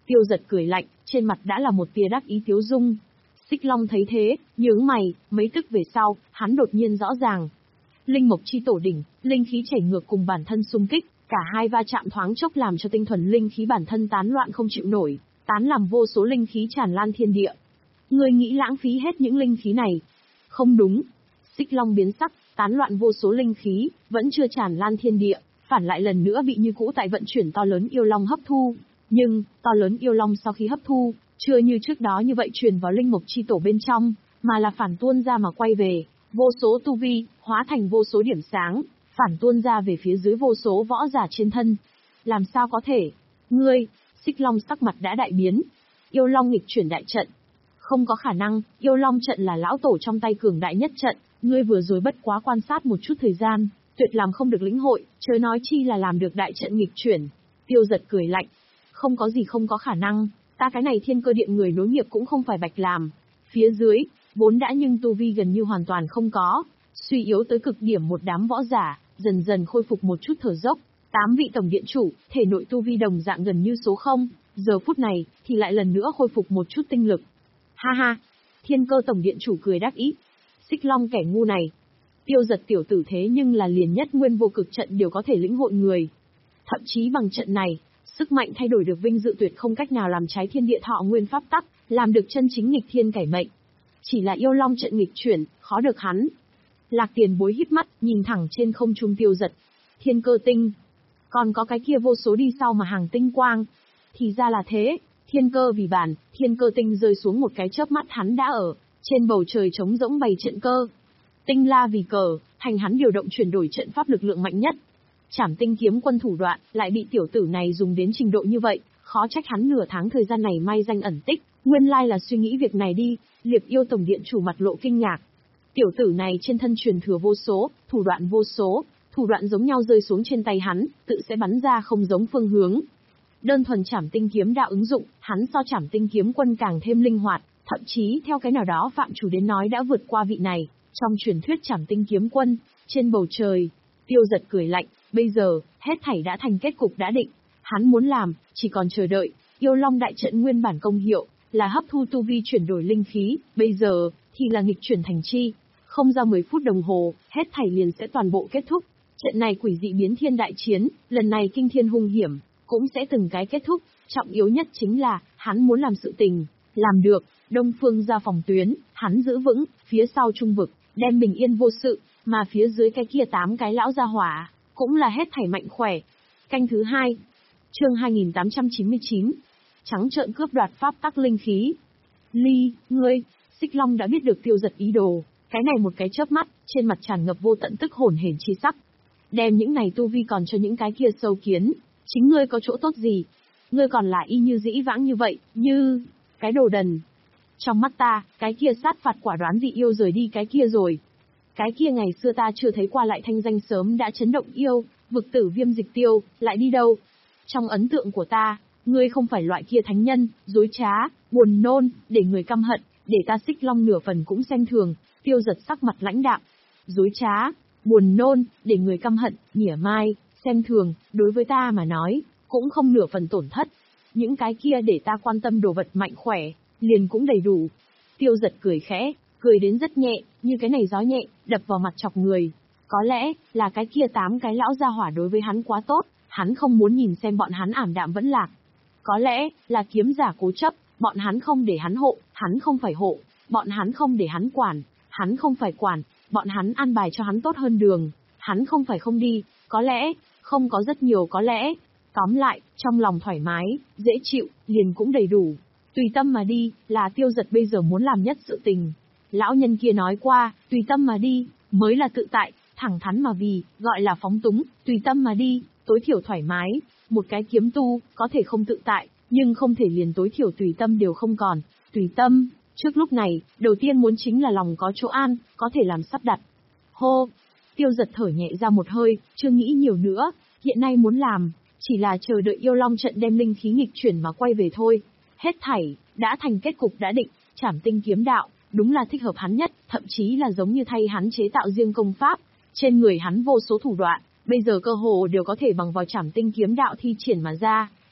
Tiêu Giật cười lạnh, trên mặt đã là một tia đắc ý tiếu dung. Xích Long thấy thế, nhướng mày, mấy tức về sau, hắn đột nhiên rõ ràng. Linh mộc chi tổ đỉnh, linh khí chảy ngược cùng bản thân xung kích, cả hai va chạm thoáng chốc làm cho tinh thuần linh khí bản thân tán loạn không chịu nổi, tán làm vô số linh khí tràn lan thiên địa. Ngươi nghĩ lãng phí hết những linh khí này? Không đúng. Xích Long biến sắc, tán loạn vô số linh khí, vẫn chưa tràn lan thiên địa, phản lại lần nữa bị như cũ tại vận chuyển to lớn yêu long hấp thu. Nhưng, to lớn yêu long sau khi hấp thu, chưa như trước đó như vậy truyền vào linh mộc chi tổ bên trong, mà là phản tuôn ra mà quay về, vô số tu vi, hóa thành vô số điểm sáng, phản tuôn ra về phía dưới vô số võ giả trên thân. Làm sao có thể? Ngươi, Xích Long sắc mặt đã đại biến. Yêu long nghịch chuyển đại trận. Không có khả năng, yêu long trận là lão tổ trong tay cường đại nhất trận, ngươi vừa rồi bất quá quan sát một chút thời gian, tuyệt làm không được lĩnh hội, chớ nói chi là làm được đại trận nghịch chuyển. Tiêu Giật cười lạnh. Không có gì không có khả năng, ta cái này thiên cơ điện người nối nghiệp cũng không phải bạch làm. Phía dưới, vốn đã nhưng tu vi gần như hoàn toàn không có, suy yếu tới cực điểm một đám võ giả, dần dần khôi phục một chút thở dốc. Tám vị tổng điện chủ, thể nội tu vi đồng dạng gần như số không, giờ phút này, thì lại lần nữa khôi phục một chút tinh lực. Ha ha, thiên cơ tổng điện chủ cười đắc ý. Xích Long kẻ ngu này. Tiêu Giật tiểu tử thế nhưng là liền nhất nguyên vô cực trận đều có thể lĩnh hội người. Thậm chí bằng trận này, sức mạnh thay đổi được vinh dự tuyệt không cách nào làm trái thiên địa thọ nguyên pháp tắc, làm được chân chính nghịch thiên cải mệnh. Chỉ là yêu long trận nghịch chuyển, khó được hắn. Lạc Tiền Bối híp mắt, nhìn thẳng trên không trung Tiêu Giật. Thiên cơ tinh. Còn có cái kia vô số đi sau mà hàng tinh quang. Thì ra là thế, thiên cơ vì bản, thiên cơ tinh rơi xuống một cái chớp mắt hắn đã ở, trên bầu trời trống rỗng bày trận cơ. Tinh la vì cờ, thành hắn điều động chuyển đổi trận pháp lực lượng mạnh nhất. Trảm Tinh kiếm quân thủ đoạn, lại bị tiểu tử này dùng đến trình độ như vậy, khó trách hắn nửa tháng thời gian này may danh ẩn tích, nguyên lai là suy nghĩ việc này đi. Liệp Yêu tổng điện chủ mặt lộ kinh ngạc. Tiểu tử này trên thân truyền thừa vô số, thủ đoạn vô số, thủ đoạn giống nhau rơi xuống trên tay hắn, tự sẽ bắn ra không giống phương hướng. Đơn thuần Trảm Tinh kiếm đạo ứng dụng, hắn so Trảm Tinh kiếm quân càng thêm linh hoạt, thậm chí theo cái nào đó phạm chủ đến nói đã vượt qua vị này. Trong truyền thuyết Trảm Tinh kiếm quân, trên bầu trời, Tiêu Giật cười lạnh, bây giờ, hết thảy đã thành kết cục đã định. Hắn muốn làm, chỉ còn chờ đợi. Yêu long đại trận nguyên bản công hiệu, là hấp thu tu vi chuyển đổi linh khí, bây giờ, thì là nghịch chuyển thành chi. Không ra mười phút đồng hồ, hết thảy liền sẽ toàn bộ kết thúc. Trận này quỷ dị biến thiên đại chiến, lần này kinh thiên hung hiểm, cũng sẽ từng cái kết thúc. Trọng yếu nhất chính là, hắn muốn làm sự tình, làm được. Đông phương ra phòng tuyến, hắn giữ vững, phía sau trung vực, đem bình yên vô sự, mà phía dưới cái kia tám cái lão gia hỏa, cũng là hết thảy mạnh khỏe. Canh thứ hai, chương hai nghìn tám trăm chín mươi chín, trắng trợn cướp đoạt pháp tắc linh khí. Ly, ngươi, Xích Long đã biết được Tiêu Giật ý đồ, cái này một cái chớp mắt, trên mặt tràn ngập vô tận tức hồn hển chi sắc. Đem những này tu vi còn cho những cái kia sâu kiến, chính ngươi có chỗ tốt gì? Ngươi còn là y như dĩ vãng như vậy, như cái đồ đần. Trong mắt ta, cái kia sát phạt quả đoán dị yêu rời đi cái kia rồi. Cái kia ngày xưa ta chưa thấy qua lại thanh danh sớm đã chấn động yêu, vực tử Viêm Dịch Tiêu, lại đi đâu? Trong ấn tượng của ta, ngươi không phải loại kia thánh nhân, dối trá, buồn nôn, để người căm hận, để ta Xích Long nửa phần cũng xem thường. Tiêu Giật sắc mặt lãnh đạm. Dối trá, buồn nôn, để người căm hận, mỉa mai, xem thường, đối với ta mà nói, cũng không nửa phần tổn thất. Những cái kia để ta quan tâm đồ vật mạnh khỏe, liền cũng đầy đủ. Tiêu Giật cười khẽ, cười đến rất nhẹ, như cái này gió nhẹ, đập vào mặt chọc người. Có lẽ, là cái kia tám cái lão gia hỏa đối với hắn quá tốt, hắn không muốn nhìn xem bọn hắn ảm đạm vẫn lạc. Có lẽ, là kiếm giả cố chấp, bọn hắn không để hắn hộ, hắn không phải hộ, bọn hắn không để hắn quản, hắn không phải quản, bọn hắn an bài cho hắn tốt hơn đường, hắn không phải không đi, có lẽ, không có rất nhiều có lẽ. Tóm lại, trong lòng thoải mái, dễ chịu, liền cũng đầy đủ. Tùy tâm mà đi, là Tiêu Giật bây giờ muốn làm nhất sự tình. Lão nhân kia nói qua, tùy tâm mà đi, mới là tự tại, thẳng thắn mà vì, gọi là phóng túng, tùy tâm mà đi, tối thiểu thoải mái. Một cái kiếm tu, có thể không tự tại, nhưng không thể liền tối thiểu tùy tâm đều không còn. Tùy tâm, trước lúc này, đầu tiên muốn chính là lòng có chỗ an, có thể làm sắp đặt. Hô, Tiêu Giật thở nhẹ ra một hơi, chưa nghĩ nhiều nữa, hiện nay muốn làm, chỉ là chờ đợi yêu long trận đem linh khí nghịch chuyển mà quay về thôi. Hết thảy, đã thành kết cục đã định, Trảm Tinh kiếm đạo, đúng là thích hợp hắn nhất, thậm chí là giống như thay hắn chế tạo riêng công pháp. Trên người hắn vô số thủ đoạn, bây giờ cơ hồ đều có thể bằng vào Trảm Tinh kiếm đạo thi triển mà ra.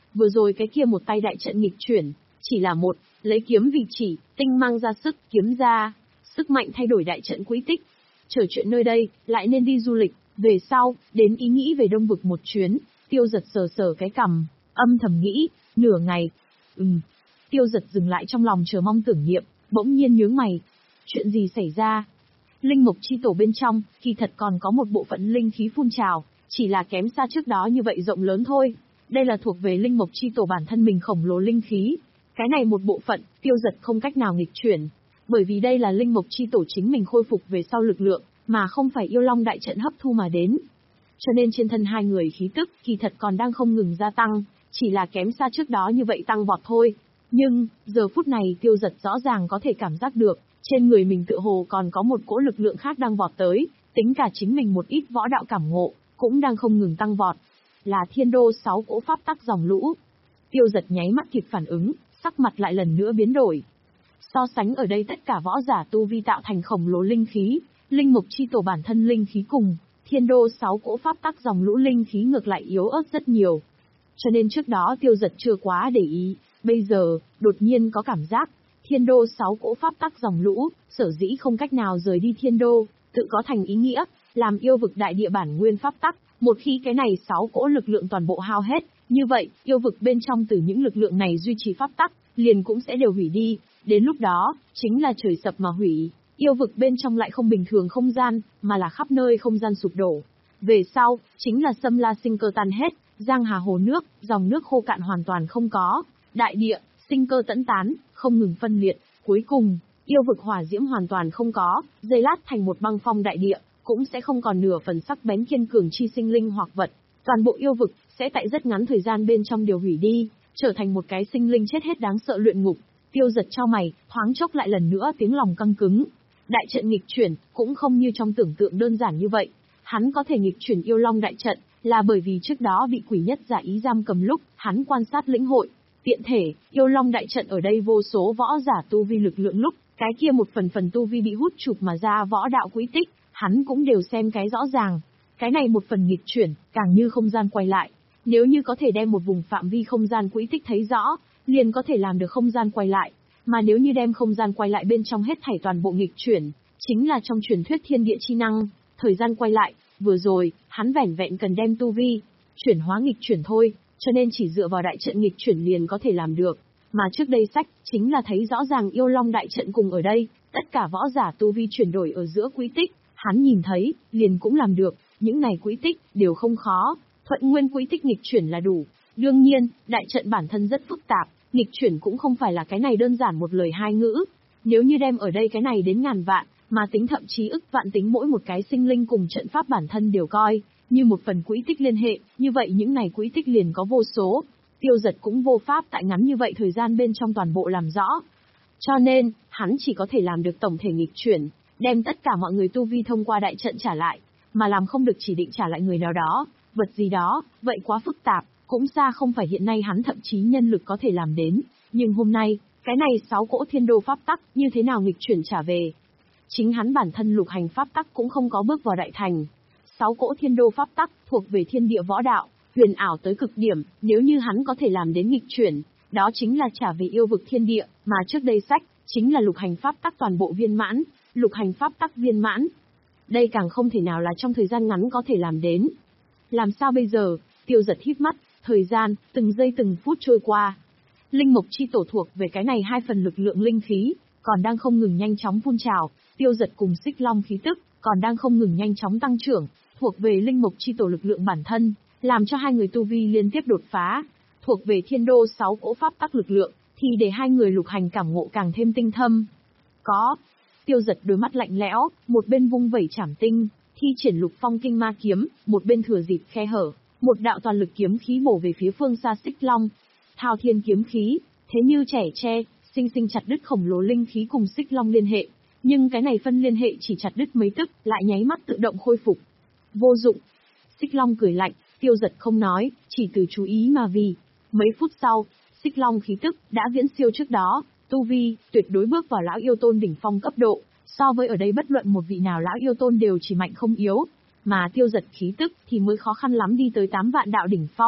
vừa rồi cái kia một tay đại trận nghịch chuyển, chỉ là một, lấy kiếm vì chỉ, tinh mang ra sức, kiếm ra, sức mạnh thay đổi đại trận quỹ tích. Trở chuyện nơi đây, lại nên đi du lịch, về sau, đến ý nghĩ về Đông Vực một chuyến, Tiêu Giật sờ sờ cái cằm, âm thầm nghĩ, nửa ngày. Ừm. Tiêu Giật dừng lại trong lòng chờ mong tưởng niệm, bỗng nhiên nhướng mày. Chuyện gì xảy ra? Linh mộc chi tổ bên trong, kỳ thật còn có một bộ phận linh khí phun trào, chỉ là kém xa trước đó như vậy rộng lớn thôi. Đây là thuộc về linh mộc chi tổ bản thân mình khổng lồ linh khí. Cái này một bộ phận, Tiêu Giật không cách nào nghịch chuyển. Bởi vì đây là linh mộc chi tổ chính mình khôi phục về sau lực lượng, mà không phải yêu long đại trận hấp thu mà đến. Cho nên trên thân hai người khí tức, kỳ thật còn đang không ngừng gia tăng, chỉ là kém xa trước đó như vậy tăng vọt thôi. Nhưng, giờ phút này Tiêu Giật rõ ràng có thể cảm giác được, trên người mình tựa hồ còn có một cỗ lực lượng khác đang vọt tới, tính cả chính mình một ít võ đạo cảm ngộ, cũng đang không ngừng tăng vọt. Là thiên đô sáu cỗ pháp tắc dòng lũ. Tiêu Giật nháy mắt kịp phản ứng, sắc mặt lại lần nữa biến đổi. So sánh ở đây tất cả võ giả tu vi tạo thành khổng lồ linh khí, linh mục chi tổ bản thân linh khí cùng, thiên đô sáu cỗ pháp tắc dòng lũ linh khí ngược lại yếu ớt rất nhiều. Cho nên trước đó Tiêu Giật chưa quá để ý, bây giờ, đột nhiên có cảm giác, thiên đô sáu cỗ pháp tắc dòng lũ, sở dĩ không cách nào rời đi thiên đô, tự có thành ý nghĩa, làm yêu vực đại địa bản nguyên pháp tắc, một khi cái này sáu cỗ lực lượng toàn bộ hao hết, như vậy, yêu vực bên trong từ những lực lượng này duy trì pháp tắc, liền cũng sẽ đều hủy đi, đến lúc đó, chính là trời sập mà hủy, yêu vực bên trong lại không bình thường không gian, mà là khắp nơi không gian sụp đổ. Về sau, chính là xâm la sinh cơ tan hết, giang hà hồ nước, dòng nước khô cạn hoàn toàn không có, đại địa, sinh cơ tẫn tán, không ngừng phân liệt, cuối cùng, yêu vực hỏa diễm hoàn toàn không có, giây lát thành một băng phong đại địa, cũng sẽ không còn nửa phần sắc bén kiên cường chi sinh linh hoặc vật, toàn bộ yêu vực sẽ tại rất ngắn thời gian bên trong điều hủy đi, trở thành một cái sinh linh chết hết đáng sợ luyện ngục. Tiêu Giật chau mày, thoáng chốc lại lần nữa tiếng lòng căng cứng. Đại trận nghịch chuyển cũng không như trong tưởng tượng đơn giản như vậy, hắn có thể nghịch chuyển yêu long đại trận, là bởi vì trước đó bị quỷ nhất giả ý giam cầm lúc, hắn quan sát lĩnh hội. Tiện thể, yêu long đại trận ở đây vô số võ giả tu vi lực lượng lúc, cái kia một phần phần tu vi bị hút chụp mà ra võ đạo quỹ tích, hắn cũng đều xem cái rõ ràng. Cái này một phần nghịch chuyển, càng như không gian quay lại. Nếu như có thể đem một vùng phạm vi không gian quỹ tích thấy rõ, liền có thể làm được không gian quay lại. Mà nếu như đem không gian quay lại bên trong hết thảy toàn bộ nghịch chuyển, chính là trong truyền thuyết thiên địa chi năng, thời gian quay lại, vừa rồi, hắn vẻn vẹn cần đem tu vi, chuyển hóa nghịch chuyển thôi, cho nên chỉ dựa vào đại trận nghịch chuyển liền có thể làm được. Mà trước đây sách, chính là thấy rõ ràng yêu long đại trận cùng ở đây, tất cả võ giả tu vi chuyển đổi ở giữa quỹ tích, hắn nhìn thấy, liền cũng làm được, những này quỹ tích, đều không khó, thuận nguyên quỹ tích nghịch chuyển là đủ. Đương nhiên, đại trận bản thân rất phức tạp, nghịch chuyển cũng không phải là cái này đơn giản một lời hai ngữ. Nếu như đem ở đây cái này đến ngàn vạn, mà tính thậm chí ức vạn tính mỗi một cái sinh linh cùng trận pháp bản thân đều coi, như một phần quỹ tích liên hệ, như vậy những này quỹ tích liền có vô số. Tiêu Giật cũng vô pháp tại ngắn như vậy thời gian bên trong toàn bộ làm rõ. Cho nên, hắn chỉ có thể làm được tổng thể nghịch chuyển, đem tất cả mọi người tu vi thông qua đại trận trả lại, mà làm không được chỉ định trả lại người nào đó, vật gì đó, vậy quá phức tạp, cũng xa không phải hiện nay hắn thậm chí nhân lực có thể làm đến. Nhưng hôm nay, cái này sáu cỗ thiên đô pháp tắc, như thế nào nghịch chuyển trả về? Chính hắn bản thân lục hành pháp tắc cũng không có bước vào đại thành. Sáu cỗ thiên đô pháp tắc thuộc về thiên địa võ đạo, huyền ảo tới cực điểm, nếu như hắn có thể làm đến nghịch chuyển, đó chính là trả về yêu vực thiên địa, mà trước đây sách, chính là lục hành pháp tắc toàn bộ viên mãn, lục hành pháp tắc viên mãn. Đây càng không thể nào là trong thời gian ngắn có thể làm đến. Làm sao bây giờ? Tiêu Giật híp mắt, thời gian, từng giây từng phút trôi qua. Linh mộc chi tổ thuộc về cái này hai phần lực lượng linh khí, còn đang không ngừng nhanh chóng phun trào, Tiêu Giật cùng Xích Long khí tức, còn đang không ngừng nhanh chóng tăng trưởng, thuộc về linh mộc chi tổ lực lượng bản thân, làm cho hai người tu vi liên tiếp đột phá, thuộc về thiên đô sáu cỗ pháp tắc lực lượng, thì để hai người lục hành cảm ngộ càng thêm tinh thâm. Có. Tiêu Giật đôi mắt lạnh lẽo, một bên vung vẩy trảm tinh, thi triển lục phong kinh ma kiếm, một bên thừa dịp khe hở, một đạo toàn lực kiếm khí bổ về phía phương xa Xích Long. Thao thiên kiếm khí, thế như trẻ tre, sinh sinh chặt đứt khổng lồ linh khí cùng Xích Long liên hệ, nhưng cái này phân liên hệ chỉ chặt đứt mấy tức, lại nháy mắt tự động khôi phục. Vô dụng. Xích Long cười lạnh, Tiêu Giật không nói, chỉ từ chú ý mà vì. Mấy phút sau, Xích Long khí tức đã viễn siêu trước đó, tu vi tuyệt đối bước vào lão yêu tôn đỉnh phong cấp độ, so với ở đây bất luận một vị nào lão yêu tôn đều chỉ mạnh không yếu, mà Tiêu Giật khí tức thì mới khó khăn lắm đi tới tám vạn đạo đỉnh phong,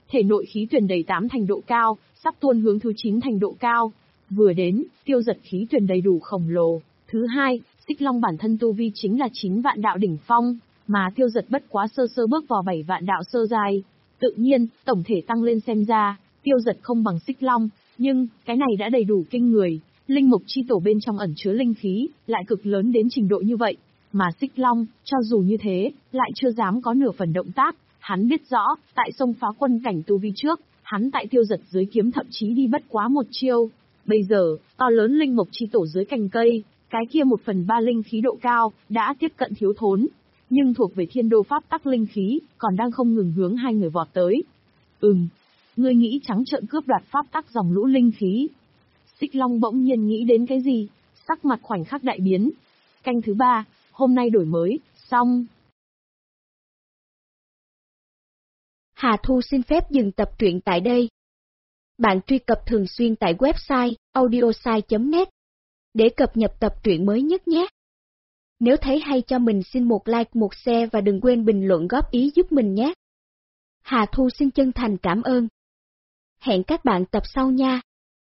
thể nội khí tuyển đầy tám thành độ cao, sắp tuôn hướng thứ chín thành độ cao. Vừa đến, Tiêu Dật khí tuyển đầy đủ khổng lồ. Thứ hai, Xích Long bản thân tu vi chính là chín vạn đạo đỉnh phong, mà Tiêu Dật bất quá sơ sơ bước vào bảy vạn đạo sơ giai. Tự nhiên, tổng thể tăng lên xem ra, Tiêu Dật không bằng Xích Long, nhưng, cái này đã đầy đủ kinh người. Linh mục chi tổ bên trong ẩn chứa linh khí, lại cực lớn đến trình độ như vậy. Mà Xích Long, cho dù như thế, lại chưa dám có nửa phần động tác. Hắn biết rõ, tại sông phá quân cảnh tu vi trước, hắn tại Tiêu Dật dưới kiếm thậm chí đi bất quá một chiêu. Bây giờ, to lớn linh mục chi tổ dưới cành cây, cái kia một phần ba linh khí độ cao, đã tiếp cận thiếu thốn. Nhưng thuộc về thiên đô pháp tắc linh khí, còn đang không ngừng hướng hai người vọt tới. Ừm, ngươi nghĩ trắng trợn cướp đoạt pháp tắc dòng lũ linh khí. Xích Long bỗng nhiên nghĩ đến cái gì, sắc mặt khoảnh khắc đại biến. Canh thứ ba, hôm nay đổi mới, xong. Hà Thu xin phép dừng tập truyện tại đây. Bạn truy cập thường xuyên tại website audiosai chấm net để cập nhật tập truyện mới nhất nhé. Nếu thấy hay cho mình xin một like, một share và đừng quên bình luận góp ý giúp mình nhé. Hà Thu xin chân thành cảm ơn. Hẹn các bạn tập sau nha.